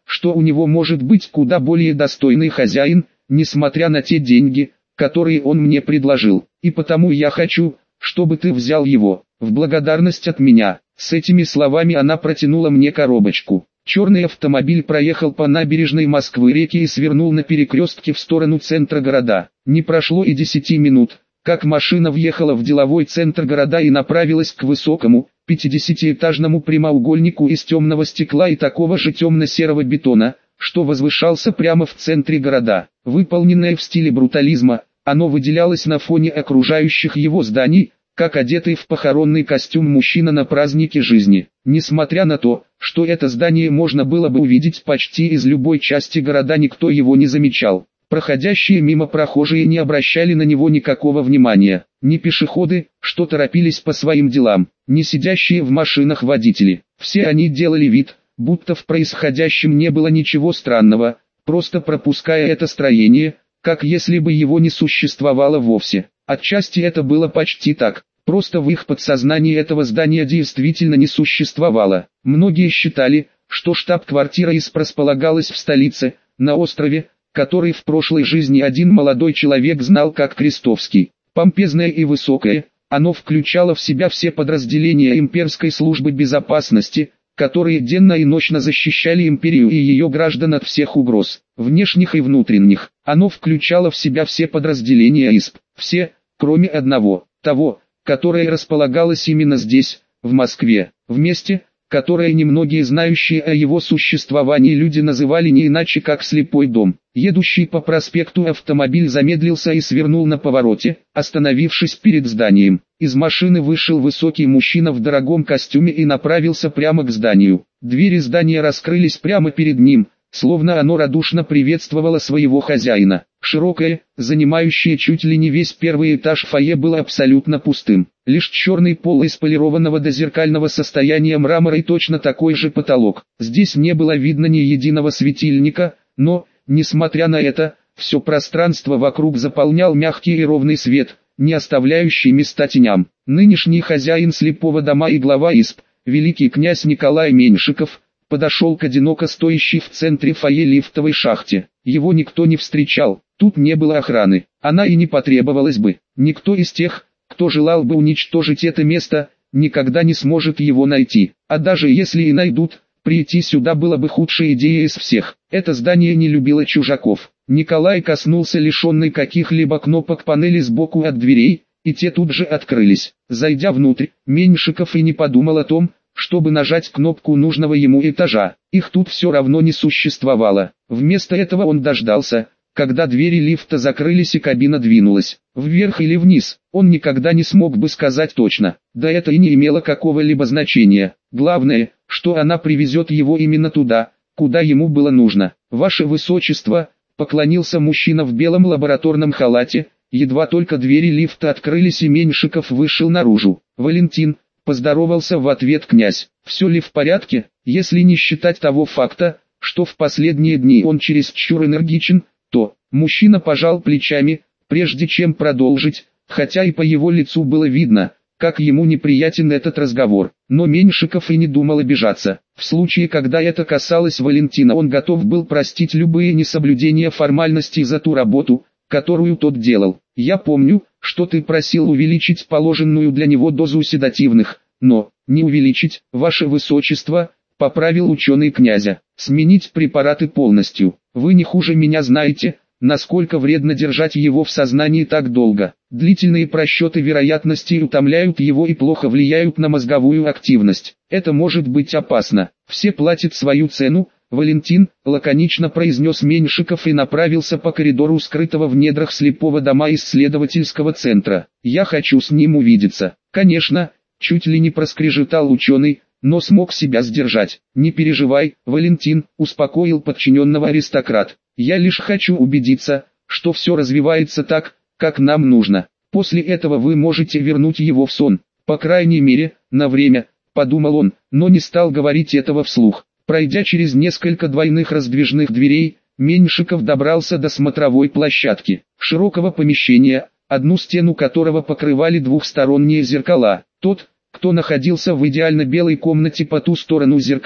что у него может быть куда более достойный хозяин, несмотря на те деньги, которые он мне предложил, и потому я хочу, чтобы ты взял его, в благодарность от меня». С этими словами она протянула мне коробочку. Черный автомобиль проехал по набережной Москвы-реки и свернул на перекрестке в сторону центра города. Не прошло и десяти минут, как машина въехала в деловой центр города и направилась к высокому, пятидесятиэтажному прямоугольнику из темного стекла и такого же темно-серого бетона, что возвышался прямо в центре города. Выполненное в стиле брутализма, оно выделялось на фоне окружающих его зданий, как одетый в похоронный костюм мужчина на празднике жизни. Несмотря на то, что это здание можно было бы увидеть почти из любой части города, никто его не замечал. Проходящие мимо прохожие не обращали на него никакого внимания. Ни пешеходы, что торопились по своим делам, ни сидящие в машинах водители. Все они делали вид, будто в происходящем не было ничего странного, просто пропуская это строение, как если бы его не существовало вовсе. Отчасти это было почти так, просто в их подсознании этого здания действительно не существовало. Многие считали, что штаб-квартира ИСП располагалась в столице, на острове, который в прошлой жизни один молодой человек знал как Крестовский. Помпезное и высокое, оно включало в себя все подразделения имперской службы безопасности, которые денно и ночно защищали империю и ее граждан от всех угроз, внешних и внутренних. Оно включало в себя все подразделения ИСП, все, кроме одного, того, которое располагалось именно здесь, в Москве, в месте, которое немногие знающие о его существовании люди называли не иначе как «слепой дом». Едущий по проспекту автомобиль замедлился и свернул на повороте, остановившись перед зданием. Из машины вышел высокий мужчина в дорогом костюме и направился прямо к зданию. Двери здания раскрылись прямо перед ним, словно оно радушно приветствовало своего хозяина. Широкое, занимающее чуть ли не весь первый этаж фойе было абсолютно пустым. Лишь черный пол из полированного до зеркального состояния мрамора и точно такой же потолок. Здесь не было видно ни единого светильника, но, несмотря на это, все пространство вокруг заполнял мягкий и ровный свет, не оставляющий места теням. Нынешний хозяин слепого дома и глава ИСП, великий князь Николай Меньшиков, подошел к одиноко стоящей в центре фойе лифтовой шахте. Его никто не встречал, тут не было охраны, она и не потребовалась бы. Никто из тех, кто желал бы уничтожить это место, никогда не сможет его найти. А даже если и найдут, прийти сюда было бы худшей идеей из всех. Это здание не любило чужаков. Николай коснулся лишенной каких-либо кнопок панели сбоку от дверей, и те тут же открылись. Зайдя внутрь, Меньшиков и не подумал о том, чтобы нажать кнопку нужного ему этажа. Их тут все равно не существовало. Вместо этого он дождался, когда двери лифта закрылись и кабина двинулась. Вверх или вниз, он никогда не смог бы сказать точно. Да это и не имело какого-либо значения. Главное, что она привезет его именно туда, куда ему было нужно. «Ваше Высочество», — поклонился мужчина в белом лабораторном халате, едва только двери лифта открылись и Меньшиков вышел наружу. «Валентин», — поздоровался в ответ князь. «Все ли в порядке, если не считать того факта, что в последние дни он чересчур энергичен?» То мужчина пожал плечами, прежде чем продолжить, хотя и по его лицу было видно, как ему неприятен этот разговор. Но Меньшиков и не думал обижаться. В случае, когда это касалось Валентина, он готов был простить любые несоблюдения формальностей за ту работу, которую тот делал. «Я помню, что ты просил увеличить положенную для него дозу седативных, но, не увеличить, ваше высочество», — поправил ученый князя, — «сменить препараты полностью. Вы не хуже меня знаете, насколько вредно держать его в сознании так долго. Длительные просчеты вероятностей утомляют его и плохо влияют на мозговую активность. Это может быть опасно. Все платят свою цену, Валентин», — лаконично произнес Меньшиков и направился по коридору скрытого в недрах слепого дома исследовательского центра. «Я хочу с ним увидеться». «Конечно», — чуть ли не проскрежетал ученый, но смог себя сдержать. «Не переживай, Валентин», — успокоил подчиненного аристократ. «Я лишь хочу убедиться, что все развивается так, как нам нужно. После этого вы можете вернуть его в сон. По крайней мере, на время», — подумал он, но не стал говорить этого вслух. Пройдя через несколько двойных раздвижных дверей, Меньшиков добрался до смотровой площадки, широкого помещения, одну стену которого покрывали двухсторонние зеркала. Тот, кто находился в идеально белой комнате по ту сторону зеркал,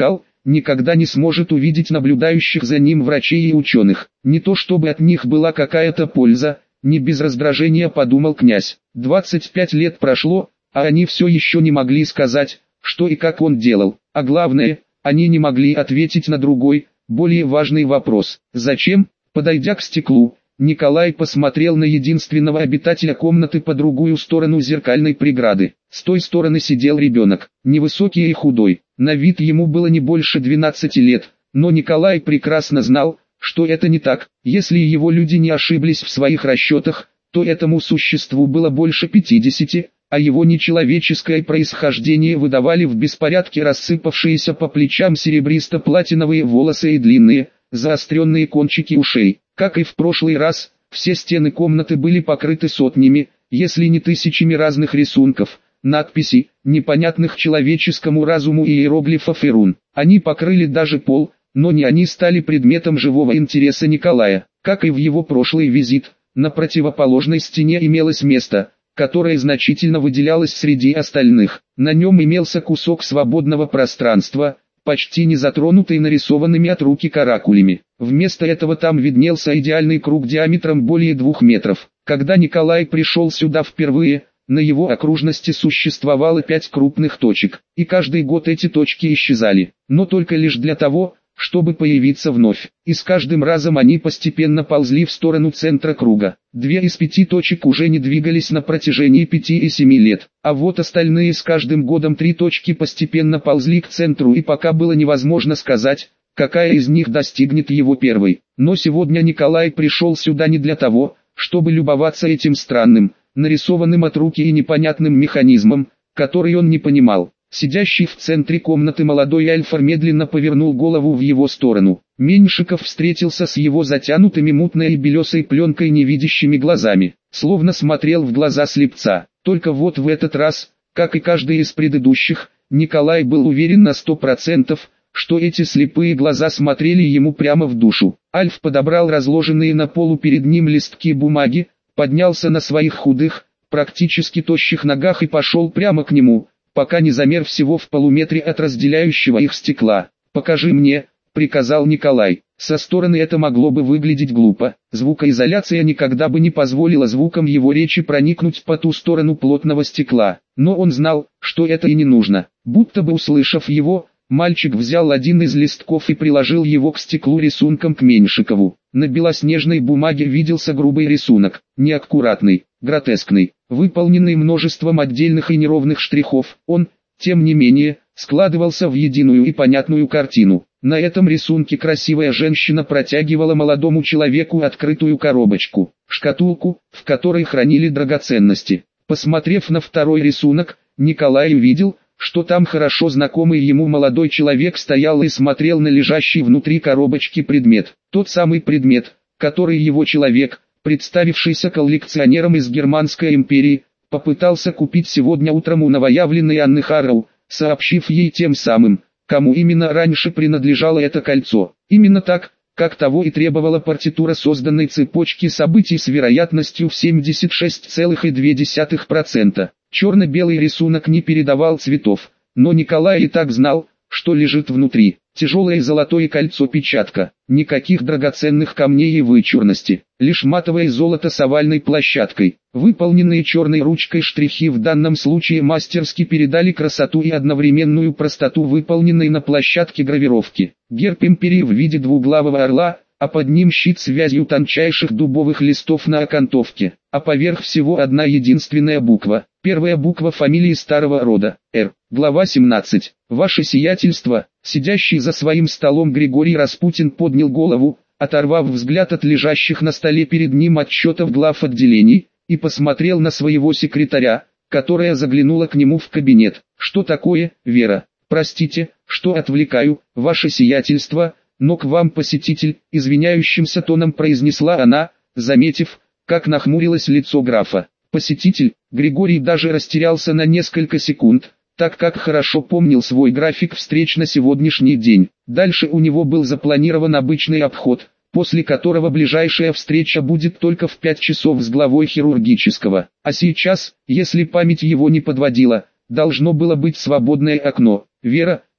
никогда не сможет увидеть наблюдающих за ним врачей и ученых. Не то чтобы от них была какая-то польза, не без раздражения подумал князь. двадцать пять лет прошло, а они все еще не могли сказать, что и как он делал. А главное, они не могли ответить на другой, более важный вопрос. Зачем? Подойдя к стеклу, Николай посмотрел на единственного обитателя комнаты по другую сторону зеркальной преграды. С той стороны сидел ребенок, невысокий и худой. На вид ему было не больше двенадцати лет, но Николай прекрасно знал, что это не так. Если его люди не ошиблись в своих расчетах, то этому существу было больше пятидесяти, а его нечеловеческое происхождение выдавали в беспорядке рассыпавшиеся по плечам серебристо-платиновые волосы и длинные, заостренные кончики ушей. Как и в прошлый раз, все стены комнаты были покрыты сотнями, если не тысячами разных рисунков, надписей, непонятных человеческому разуму и иероглифов и рун. Они покрыли даже пол, но не они стали предметом живого интереса Николая. Как и в его прошлый визит, на противоположной стене имелось место, которое значительно выделялось среди остальных. На нем имелся кусок свободного пространства, почти не затронутый нарисованными от руки каракулями. Вместо этого там виднелся идеальный круг диаметром более двух метров. Когда Николай пришел сюда впервые, на его окружности существовало пять крупных точек, и каждый год эти точки исчезали, но только лишь для того, чтобы появиться вновь, и с каждым разом они постепенно ползли в сторону центра круга. Две из пяти точек уже не двигались на протяжении пяти и семи лет, а вот остальные с каждым годом три точки постепенно ползли к центру, и пока было невозможно сказать, какая из них достигнет его первой. Но сегодня Николай пришел сюда не для того, чтобы любоваться этим странным, нарисованным от руки и непонятным механизмом, который он не понимал. Сидящий в центре комнаты молодой Альфа медленно повернул голову в его сторону. Меньшиков встретился с его затянутыми мутной и белесой пленкой невидящими глазами, словно смотрел в глаза слепца. Только вот в этот раз, как и каждый из предыдущих, Николай был уверен на сто процентов, что эти слепые глаза смотрели ему прямо в душу. Альф подобрал разложенные на полу перед ним листки бумаги, поднялся на своих худых, практически тощих ногах и пошел прямо к нему, пока не замер всего в полуметре от разделяющего их стекла. «Покажи мне», — приказал Николай. Со стороны это могло бы выглядеть глупо. Звукоизоляция никогда бы не позволила звукам его речи проникнуть по ту сторону плотного стекла. Но он знал, что это и не нужно. Будто бы услышав его, мальчик взял один из листков и приложил его к стеклу рисунком к Меньшикову. На белоснежной бумаге виделся грубый рисунок, неаккуратный, гротескный, выполненный множеством отдельных и неровных штрихов. Он, тем не менее, складывался в единую и понятную картину. На этом рисунке красивая женщина протягивала молодому человеку открытую коробочку, шкатулку, в которой хранили драгоценности. Посмотрев на второй рисунок, Николай увидел, что там хорошо знакомый ему молодой человек стоял и смотрел на лежащий внутри коробочки предмет. Тот самый предмет, который его человек, представившийся коллекционером из Германской империи, попытался купить сегодня утром у новоявленной Анны Харроу, сообщив ей тем самым, кому именно раньше принадлежало это кольцо. Именно так, как того и требовала партитура созданной цепочки событий с вероятностью в семьдесят шесть целых две десятых процента. Черно-белый рисунок не передавал цветов, но Николай и так знал, что лежит внутри. Тяжелое золотое кольцо-печатка, никаких драгоценных камней и вычурности, лишь матовое золото с овальной площадкой. Выполненные черной ручкой штрихи в данном случае мастерски передали красоту и одновременную простоту выполненной на площадке гравировки. Герб империи в виде двуглавого орла, а под ним щит с вязью тончайших дубовых листов на окантовке, а поверх всего одна единственная буква. Первая буква фамилии старого рода, Р. Глава семнадцать. Ваше сиятельство, сидящий за своим столом Григорий Распутин поднял голову, оторвав взгляд от лежащих на столе перед ним отчетов глав отделений, и посмотрел на своего секретаря, которая заглянула к нему в кабинет. «Что такое, Вера? Простите, что отвлекаю, ваше сиятельство, но к вам посетитель», извиняющимся тоном произнесла она, заметив, как нахмурилось лицо графа. Посетитель, Григорий даже растерялся на несколько секунд, так как хорошо помнил свой график встреч на сегодняшний день. Дальше у него был запланирован обычный обход, после которого ближайшая встреча будет только в пять часов с главой хирургического. А сейчас, если память его не подводила, должно было быть свободное окно. «Вера,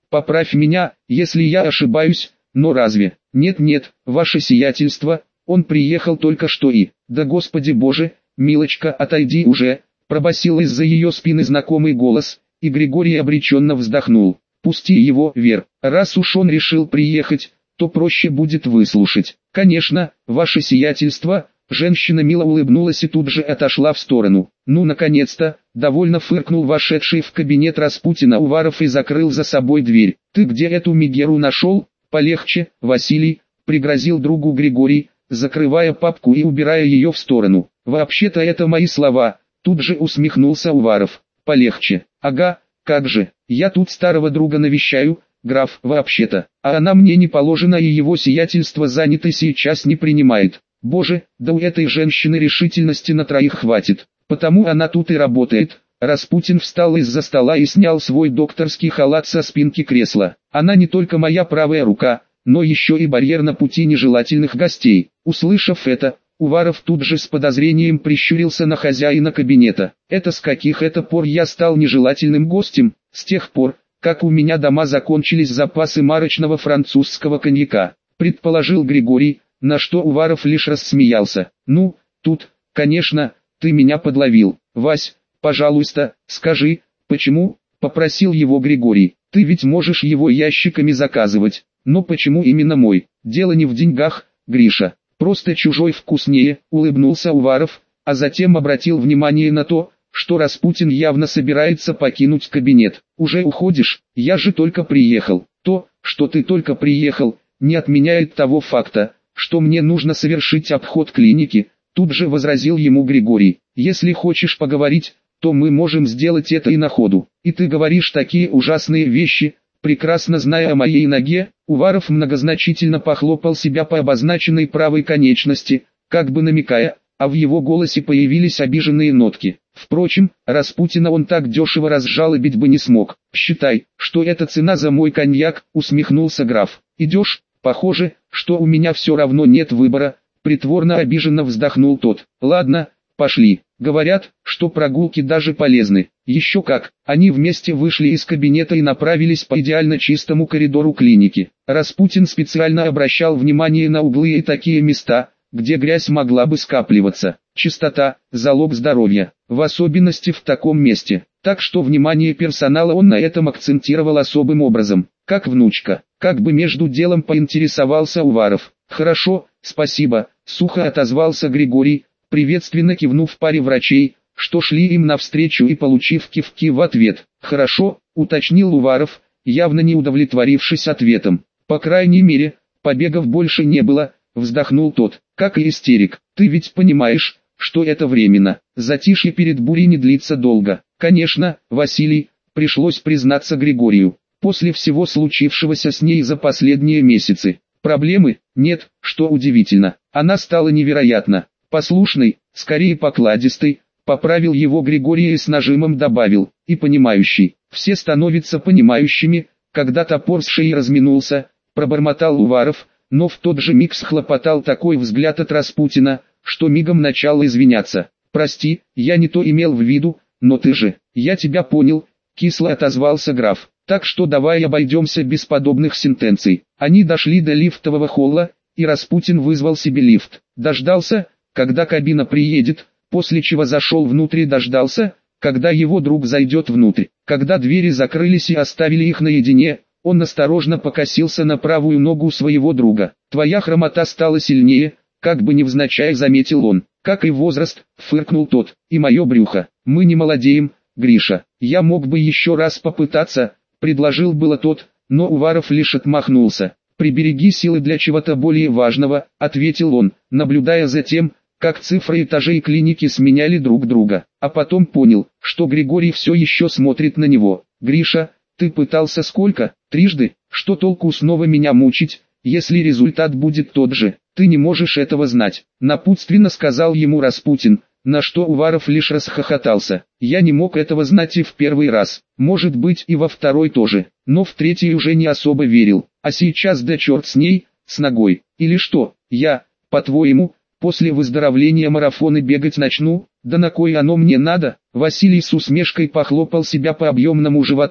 поправь меня, если я ошибаюсь, но разве? Нет-нет, ваше сиятельство, он приехал только что и... Да Господи Боже, милочка, отойди уже, пробасил из-за ее спины знакомый голос, и Григорий обреченно вздохнул. Пусти его, Вер, раз уж он решил приехать, то проще будет выслушать. Конечно, ваше сиятельство. Женщина мило улыбнулась и тут же отошла в сторону. Ну наконец-то, довольно фыркнул вошедший в кабинет Распутина Уваров и закрыл за собой дверь. Ты где эту Мегеру нашел? Полегче, Василий, пригрозил другу Григорий, закрывая папку и убирая ее в сторону. Вообще-то это мои слова, тут же усмехнулся Уваров. Полегче, ага, как же, я тут старого друга навещаю, граф, вообще-то, а она мне не положена и его сиятельство занято сейчас не принимает. Боже, да у этой женщины решительности на троих хватит, потому она тут и работает. Распутин встал из-за стола и снял свой докторский халат со спинки кресла. Она не только моя правая рука, но еще и барьер на пути нежелательных гостей. Услышав это, Уваров тут же с подозрением прищурился на хозяина кабинета. Это с каких это пор я стал нежелательным гостем? С тех пор, как у меня дома закончились запасы марочного французского коньяка, предположил Григорий. На что Уваров лишь рассмеялся. Ну, тут, конечно, ты меня подловил. Вась, пожалуйста, скажи, почему, попросил его Григорий. Ты ведь можешь его ящиками заказывать. Но почему именно мой? Дело не в деньгах, Гриша. Просто чужой вкуснее, улыбнулся Уваров, а затем обратил внимание на то, что Распутин явно собирается покинуть кабинет. Уже уходишь? Я же только приехал. То, что ты только приехал, не отменяет того факта, что мне нужно совершить обход клиники, тут же возразил ему Григорий. Если хочешь поговорить, то мы можем сделать это и на ходу. И ты говоришь такие ужасные вещи, прекрасно зная о моей ноге. Уваров многозначительно похлопал себя по обозначенной правой конечности, как бы намекая, а в его голосе появились обиженные нотки. Впрочем, Распутина он так дешево разжалобить бы не смог. Считай, что это цена за мой коньяк, усмехнулся граф. Идешь? Похоже, что у меня все равно нет выбора, притворно обиженно вздохнул тот. Ладно, пошли. Говорят, что прогулки даже полезны. Еще как. Они вместе вышли из кабинета и направились по идеально чистому коридору клиники. Распутин специально обращал внимание на углы и такие места, где грязь могла бы скапливаться. Чистота – залог здоровья, в особенности в таком месте. Так что внимание персонала он на этом акцентировал особым образом. Как внучка, как бы между делом поинтересовался Уваров. Хорошо, спасибо, сухо отозвался Григорий, приветственно кивнув паре врачей, что шли им навстречу и получив кивки в ответ. Хорошо, уточнил Уваров, явно не удовлетворившись ответом. По крайней мере, побегов больше не было, вздохнул тот. Как и истерик, ты ведь понимаешь, что это временно. Затишье перед бурей не длится долго. Конечно, Василий, пришлось признаться Григорию. После всего случившегося с ней за последние месяцы, проблемы нет, что удивительно. Она стала невероятно послушной, скорее покладистой, поправил его Григорий и с нажимом добавил, и понимающий. Все становятся понимающими, когда топор с шеи разминулся, пробормотал Уваров, но в тот же миг схлопотал такой взгляд от Распутина, что мигом начал извиняться. «Прости, я не то имел в виду, но ты же, я тебя понял», кисло отозвался граф. «Так что давай обойдемся без подобных сентенций». Они дошли до лифтового холла, и Распутин вызвал себе лифт. Дождался, когда кабина приедет, после чего зашел внутрь и дождался, когда его друг зайдет внутрь. Когда двери закрылись и оставили их наедине, он осторожно покосился на правую ногу своего друга. «Твоя хромота стала сильнее», как бы невзначай заметил он. «Как и возраст», фыркнул тот, — «и мое брюхо. Мы не молодеем, Гриша. Я мог бы еще раз попытаться», предложил было тот, но Уваров лишь отмахнулся. «Прибереги силы для чего-то более важного», ответил он, наблюдая за тем, как цифры этажей клиники сменяли друг друга. А потом понял, что Григорий все еще смотрит на него. «Гриша, ты пытался сколько? Трижды? Что толку снова меня мучить, если результат будет тот же? Ты не можешь этого знать», напутственно сказал ему Распутин, на что Уваров лишь расхохотался. «Я не мог этого знать и в первый раз, может быть и во второй тоже, но в третий уже не особо верил. А сейчас да черт с ней, с ногой. Или что, я, по-твоему, после выздоровления марафоны бегать начну? Да на кой оно мне надо?» Василий с усмешкой похлопал себя по объемному животу,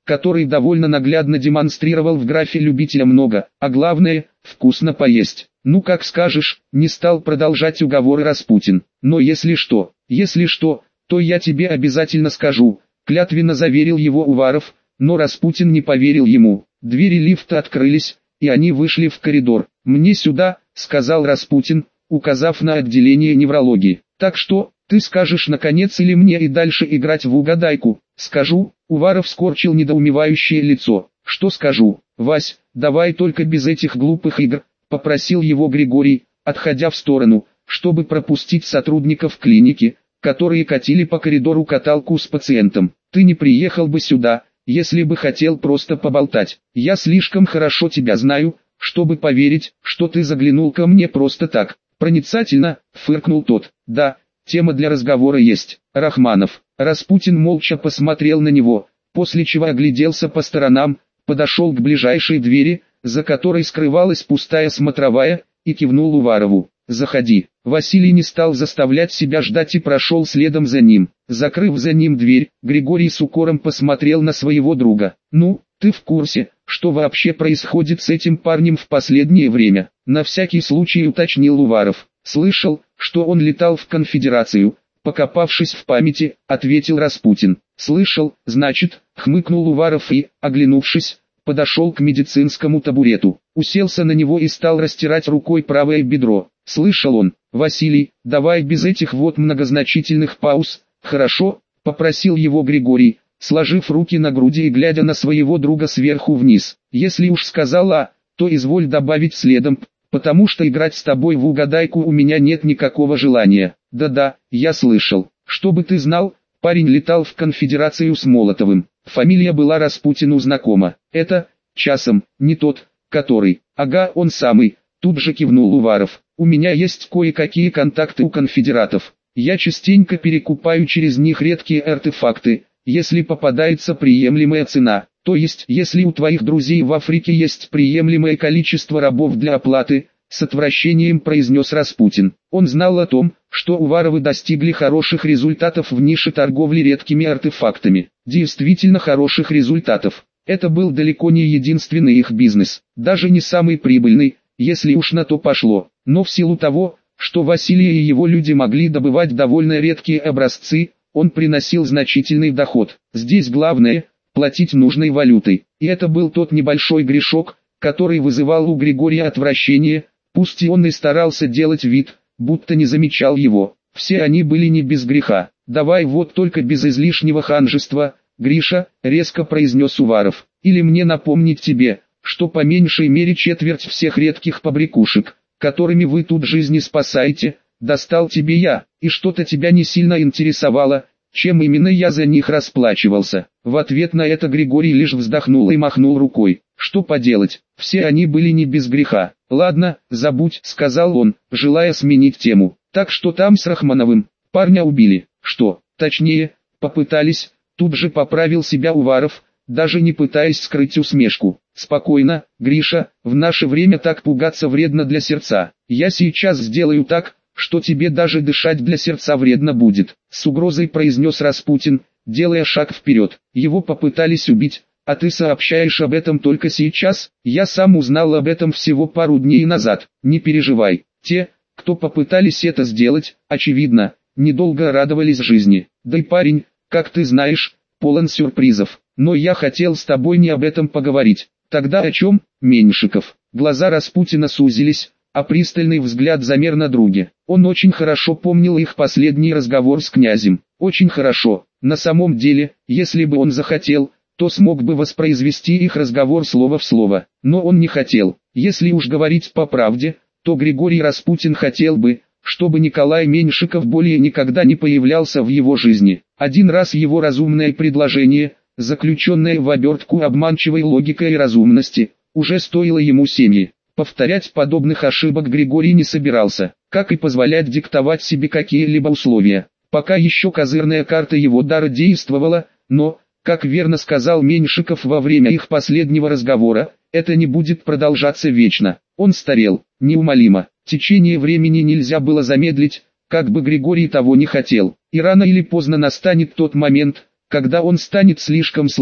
который довольно наглядно демонстрировал в графе любителя много, а главное, вкусно поесть. Ну как скажешь, не стал продолжать уговоры Распутин. Но если что, если что, то я тебе обязательно скажу, клятвенно заверил его Уваров, но Распутин не поверил ему. Двери лифта открылись, и они вышли в коридор. «Мне сюда», — сказал Распутин, указав на отделение неврологии. «Так что, ты скажешь наконец или мне и дальше играть в угадайку?» «Скажу», — Уваров скорчил недоумевающее лицо. «Что скажу?» «Вась, давай только без этих глупых игр», — попросил его Григорий, отходя в сторону, чтобы пропустить сотрудников клиники, которые катили по коридору каталку с пациентом. «Ты не приехал бы сюда, если бы хотел просто поболтать. Я слишком хорошо тебя знаю, чтобы поверить, что ты заглянул ко мне просто так». «Проницательно», — фыркнул тот. «Да, тема для разговора есть». «Рахманов». Распутин молча посмотрел на него, после чего огляделся по сторонам, подошел к ближайшей двери, за которой скрывалась пустая смотровая, и кивнул Уварову. «Заходи». Василий не стал заставлять себя ждать и прошел следом за ним. Закрыв за ним дверь, Григорий с укором посмотрел на своего друга. «Ну, ты в курсе, что вообще происходит с этим парнем в последнее время?» На всякий случай уточнил Уваров. «Слышал, что он летал в конфедерацию», покопавшись в памяти, ответил Распутин. «Слышал, значит», хмыкнул Уваров и, оглянувшись, подошел к медицинскому табурету, уселся на него и стал растирать рукой правое бедро. Слышал он. «Василий, давай без этих вот многозначительных пауз, хорошо?» — попросил его Григорий, сложив руки на груди и глядя на своего друга сверху вниз. «Если уж сказал А, то изволь добавить следом, потому что играть с тобой в угадайку у меня нет никакого желания». «Да-да, я слышал. Чтобы ты знал, парень летал в конфедерацию с Молотовым. Фамилия была Распутину знакома. Это, часом, не тот, который...» «Ага, он самый», тут же кивнул Уваров. «У меня есть кое-какие контакты у конфедератов. Я частенько перекупаю через них редкие артефакты, если попадается приемлемая цена. То есть, если у твоих друзей в Африке есть приемлемое количество рабов для оплаты», с отвращением произнес Распутин. Он знал о том, что Уваровы достигли хороших результатов в нише торговли редкими артефактами. Действительно хороших результатов. Это был далеко не единственный их бизнес, даже не самый прибыльный, если уж на то пошло. Но в силу того, что Василий и его люди могли добывать довольно редкие образцы, он приносил значительный доход. Здесь главное – платить нужной валютой. И это был тот небольшой грешок, который вызывал у Григория отвращение, пусть и он и старался делать вид, будто не замечал его. Все они были не без греха. «Давай вот только без излишнего ханжества, Гриша», — резко произнес Уваров. «Или мне напомнить тебе, что по меньшей мере четверть всех редких побрякушек, которыми вы тут жизни спасаете, достал тебе я, и что-то тебя не сильно интересовало, чем именно я за них расплачивался». В ответ на это Григорий лишь вздохнул и махнул рукой. Что поделать, все они были не без греха. «Ладно, забудь», — сказал он, желая сменить тему. «Так что там с Рахмановым? Парня убили?» «Что, точнее, попытались», — тут же поправил себя Уваров, даже не пытаясь скрыть усмешку. «Спокойно, Гриша, в наше время так пугаться вредно для сердца. Я сейчас сделаю так, что тебе даже дышать для сердца вредно будет», — с угрозой произнес Распутин, делая шаг вперед. «Его попытались убить, а ты сообщаешь об этом только сейчас? Я сам узнал об этом всего пару дней назад. Не переживай, те, кто попытались это сделать, очевидно, недолго радовались жизни. Да и парень, как ты знаешь, полон сюрпризов. Но я хотел с тобой не об этом поговорить». «Тогда о чем, Меньшиков?» Глаза Распутина сузились, а пристальный взгляд замер на друге. Он очень хорошо помнил их последний разговор с князем. Очень хорошо. На самом деле, если бы он захотел, то смог бы воспроизвести их разговор слово в слово. Но он не хотел. Если уж говорить по правде, то Григорий Распутин хотел бы, чтобы Николай Меньшиков более никогда не появлялся в его жизни. Один раз его разумное предложение, заключенное в обертку обманчивой логикой и разумности, уже стоило ему семьи. Повторять подобных ошибок Григорий не собирался, как и позволять диктовать себе какие-либо условия. Пока еще козырная карта его дара действовала, но, как верно сказал Меньшиков во время их последнего разговора, это не будет продолжаться вечно. Он старел, неумолимо. Течение времени нельзя было замедлить, как бы Григорий того не хотел. И рано или поздно настанет тот момент, когда он станет слишком слаб,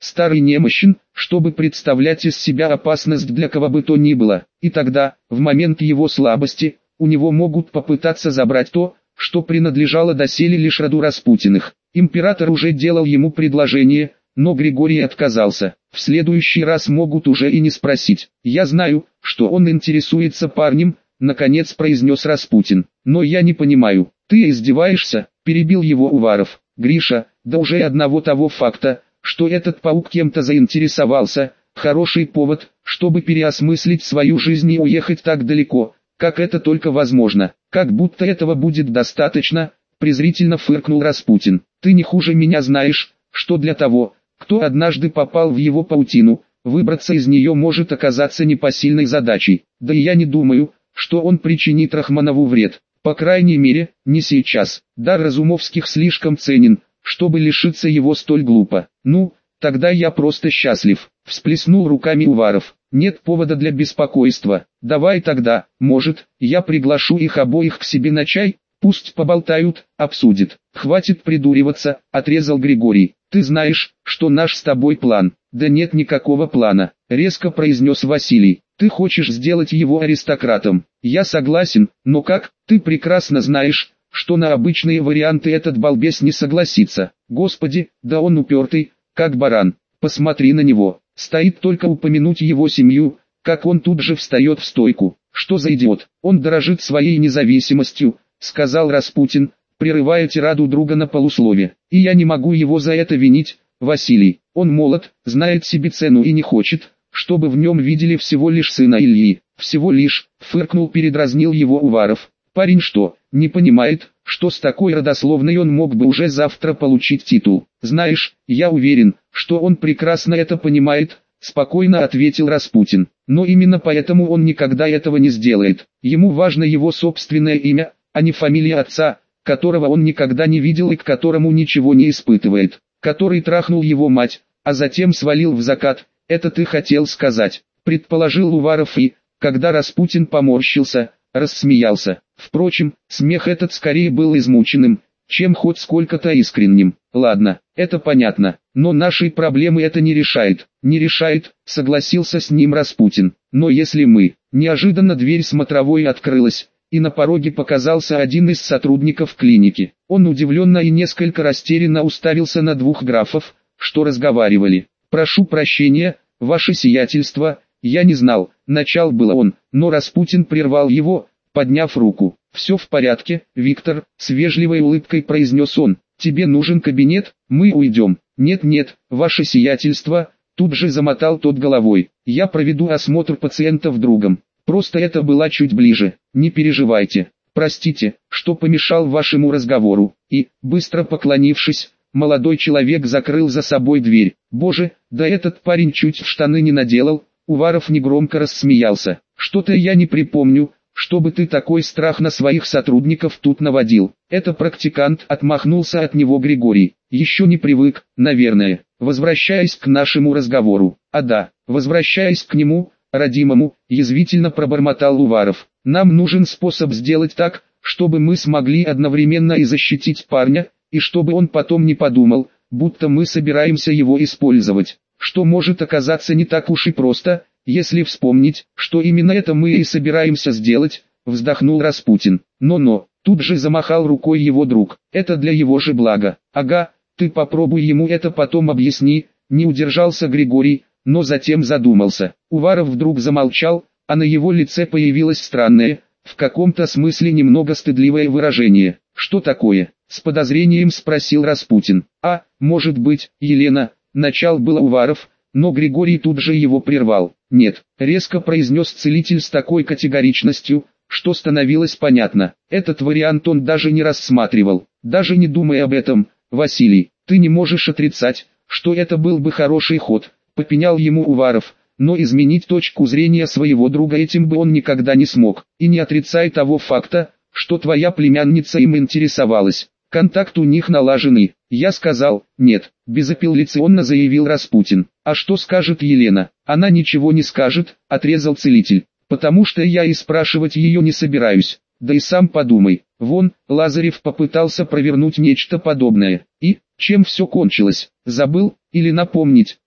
старый немощен, чтобы представлять из себя опасность для кого бы то ни было, и тогда, в момент его слабости, у него могут попытаться забрать то, что принадлежало доселе лишь роду Распутиных. Император уже делал ему предложение, но Григорий отказался. В следующий раз могут уже и не спросить. «Я знаю, что он интересуется парнем», — наконец произнес Распутин. «Но я не понимаю, ты издеваешься?» — перебил его Уваров. «Гриша, да уже одного того факта, что этот паук кем-то заинтересовался, хороший повод, чтобы переосмыслить свою жизнь и уехать так далеко, как это только возможно. Как будто этого будет достаточно», — презрительно фыркнул Распутин. «Ты не хуже меня знаешь, что для того, кто однажды попал в его паутину, выбраться из нее может оказаться непосильной задачей. Да и я не думаю, что он причинит Рахманову вред. По крайней мере, не сейчас. Дар Разумовских слишком ценен, чтобы лишиться его столь глупо. Ну, тогда я просто счастлив», — всплеснул руками Уваров. «Нет повода для беспокойства. Давай тогда, может, я приглашу их обоих к себе на чай? Пусть поболтают, обсудят». «Хватит придуриваться», — отрезал Григорий. «Ты знаешь, что наш с тобой план». «Да нет никакого плана», — резко произнес Василий. «Ты хочешь сделать его аристократом. Я согласен, но как? Ты прекрасно знаешь, что на обычные варианты этот балбес не согласится. Господи, да он упертый, как баран. Посмотри на него. Стоит только упомянуть его семью, как он тут же встает в стойку. Что за идиот? Он дорожит своей независимостью», — сказал Распутин, прерывая тираду друга на полуслове. «И я не могу его за это винить, Василий. Он молод, знает себе цену и не хочет, чтобы в нем видели всего лишь сына Ильи». «Всего лишь», — фыркнул, передразнил его Уваров. «Парень что, не понимает, что с такой родословной он мог бы уже завтра получить титул?» «Знаешь, я уверен, что он прекрасно это понимает», — спокойно ответил Распутин. «Но именно поэтому он никогда этого не сделает. Ему важно его собственное имя, а не фамилия отца, которого он никогда не видел и к которому ничего не испытывает, который трахнул его мать, а затем свалил в закат. Это ты хотел сказать», — предположил Уваров и, когда Распутин поморщился, рассмеялся. Впрочем, смех этот скорее был измученным, чем хоть сколько-то искренним. «Ладно, это понятно, но нашей проблемы это не решает». «Не решает», — согласился с ним Распутин. «Но если мы...» Неожиданно дверь смотровой открылась, и на пороге показался один из сотрудников клиники. Он удивленно и несколько растерянно уставился на двух графов, что разговаривали. «Прошу прощения, ваше сиятельство, я не знал», — начал было он, но Распутин прервал его, подняв руку. «Все в порядке, Виктор», — с вежливой улыбкой произнес он. «Тебе нужен кабинет, мы уйдем». «Нет-нет, ваше сиятельство», — тут же замотал тот головой. «Я проведу осмотр пациентов другом. Просто это была чуть ближе, не переживайте. Простите, что помешал вашему разговору». И, быстро поклонившись, молодой человек закрыл за собой дверь. «Боже, да этот парень чуть в штаны не наделал», — Уваров негромко рассмеялся. «Что-то я не припомню, чтобы ты такой страх на своих сотрудников тут наводил». «Это практикант», — отмахнулся от него Григорий. «Еще не привык, наверное». Возвращаясь к нашему разговору. «А да, возвращаясь к нему, родимому», — язвительно пробормотал Уваров. «Нам нужен способ сделать так, чтобы мы смогли одновременно и защитить парня, и чтобы он потом не подумал, будто мы собираемся его использовать. Что может оказаться не так уж и просто, если вспомнить, что именно это мы и собираемся сделать», — вздохнул Распутин. «Но-но», — тут же замахал рукой его друг, — «это для его же блага». «Ага, ты попробуй ему это потом объясни», — не удержался Григорий, но затем задумался. Уваров вдруг замолчал, а на его лице появилось странное, в каком-то смысле немного стыдливое выражение. «Что такое?» — с подозрением спросил Распутин. «А, может быть, Елена», — начал было Уваров, но Григорий тут же его прервал. «Нет», — резко произнес целитель с такой категоричностью, что становилось понятно. Этот вариант он даже не рассматривал. «Даже не думай об этом, Василий, ты не можешь отрицать, что это был бы хороший ход», — попенял ему Уваров, но изменить точку зрения своего друга этим бы он никогда не смог. «И не отрицай того факта, что твоя племянница им интересовалась. Контакт у них налаженный». «Я сказал, нет», — безапелляционно заявил Распутин. «А что скажет Елена?» «Она ничего не скажет», — отрезал целитель, «потому что я и спрашивать ее не собираюсь. Да и сам подумай, вон, Лазарев попытался провернуть нечто подобное. И, чем все кончилось, забыл, или напомнить?»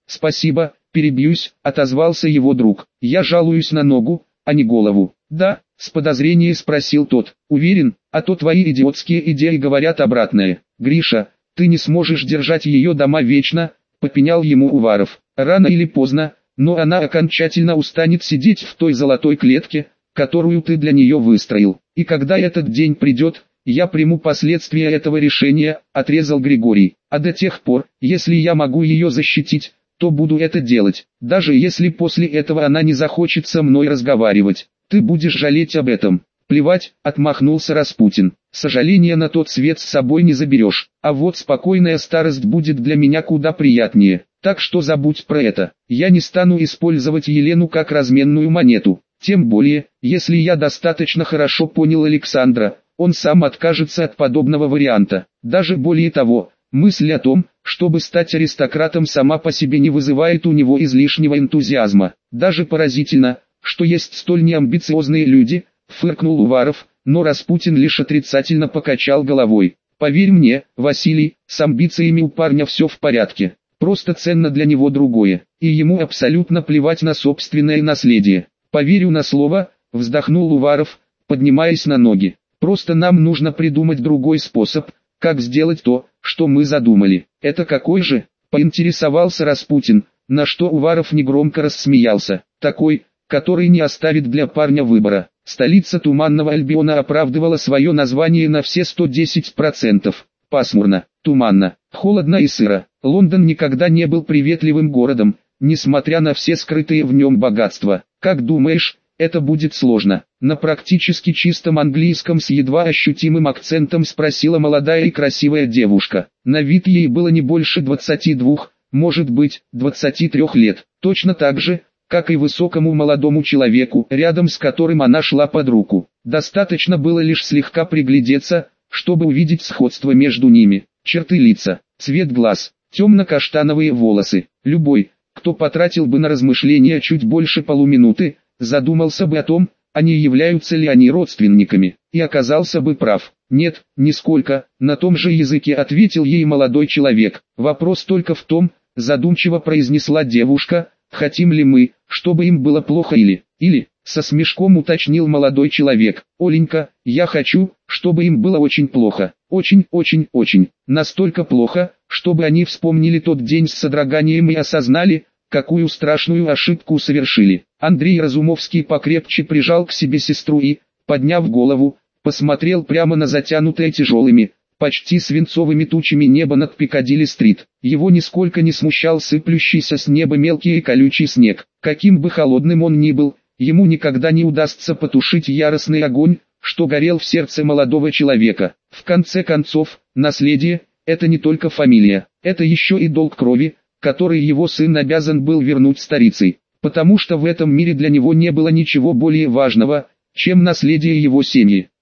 Спасибо, перебьюсь, отозвался его друг. Я жалуюсь на ногу, а не голову. Да, с подозрением спросил тот. Уверен, а то твои идиотские идеи говорят обратное. Гриша, ты не сможешь держать ее дома вечно, попенял ему Уваров. Рано или поздно, но она окончательно устанет сидеть в той золотой клетке, которую ты для нее выстроил. И когда этот день придет, я приму последствия этого решения, отрезал Григорий. А до тех пор, если я могу ее защитить, то буду это делать, даже если после этого она не захочет со мной разговаривать. Ты будешь жалеть об этом. Плевать, отмахнулся Распутин. Сожаления на тот свет с собой не заберешь, а вот спокойная старость будет для меня куда приятнее. Так что забудь про это. Я не стану использовать Елену как разменную монету. Тем более, если я достаточно хорошо понял Александра, он сам откажется от подобного варианта. Даже более того, мысль о том, чтобы стать аристократом, сама по себе не вызывает у него излишнего энтузиазма. Даже поразительно, что есть столь неамбициозные люди, фыркнул Уваров, но Распутин лишь отрицательно покачал головой. Поверь мне, Василий, с амбициями у парня все в порядке. Просто ценно для него другое, и ему абсолютно плевать на собственное наследие. Поверю на слово, вздохнул Уваров, поднимаясь на ноги. Просто нам нужно придумать другой способ, как сделать то, что мы задумали. Это какой же? Поинтересовался Распутин, на что Уваров негромко рассмеялся. Такой, который не оставит для парня выбора. Столица Туманного Альбиона оправдывала свое название на все сто десять процентов. Пасмурно, туманно, холодно и сыро. Лондон никогда не был приветливым городом, несмотря на все скрытые в нем богатства. Как думаешь, это будет сложно? На практически чистом английском с едва ощутимым акцентом спросила молодая и красивая девушка. На вид ей было не больше двадцати двух, может быть, двадцати трёх лет. Точно так же, как и высокому молодому человеку, рядом с которым она шла под руку. Достаточно было лишь слегка приглядеться, чтобы увидеть сходство между ними. Черты лица, цвет глаз, темно-каштановые волосы. Любой, кто потратил бы на размышления чуть больше полуминуты, задумался бы о том, а не являются ли они родственниками, и оказался бы прав. Нет, нисколько, на том же языке ответил ей молодой человек. Вопрос только в том, задумчиво произнесла девушка, хотим ли мы, чтобы им было плохо или, или, со смешком уточнил молодой человек. Оленька, я хочу, чтобы им было очень плохо, очень-очень-очень, настолько плохо, чтобы они вспомнили тот день с содроганием и осознали, какую страшную ошибку совершили. Андрей Разумовский покрепче прижал к себе сестру и, подняв голову, посмотрел прямо на затянутое тяжелыми, почти свинцовыми тучами небо над Пикадилли-стрит. Его нисколько не смущал сыплющийся с неба мелкий и колючий снег. Каким бы холодным он ни был, ему никогда не удастся потушить яростный огонь, что горел в сердце молодого человека. В конце концов, наследие – это не только фамилия, это еще и долг крови, который его сын обязан был вернуть старицей, потому что в этом мире для него не было ничего более важного, чем наследие его семьи.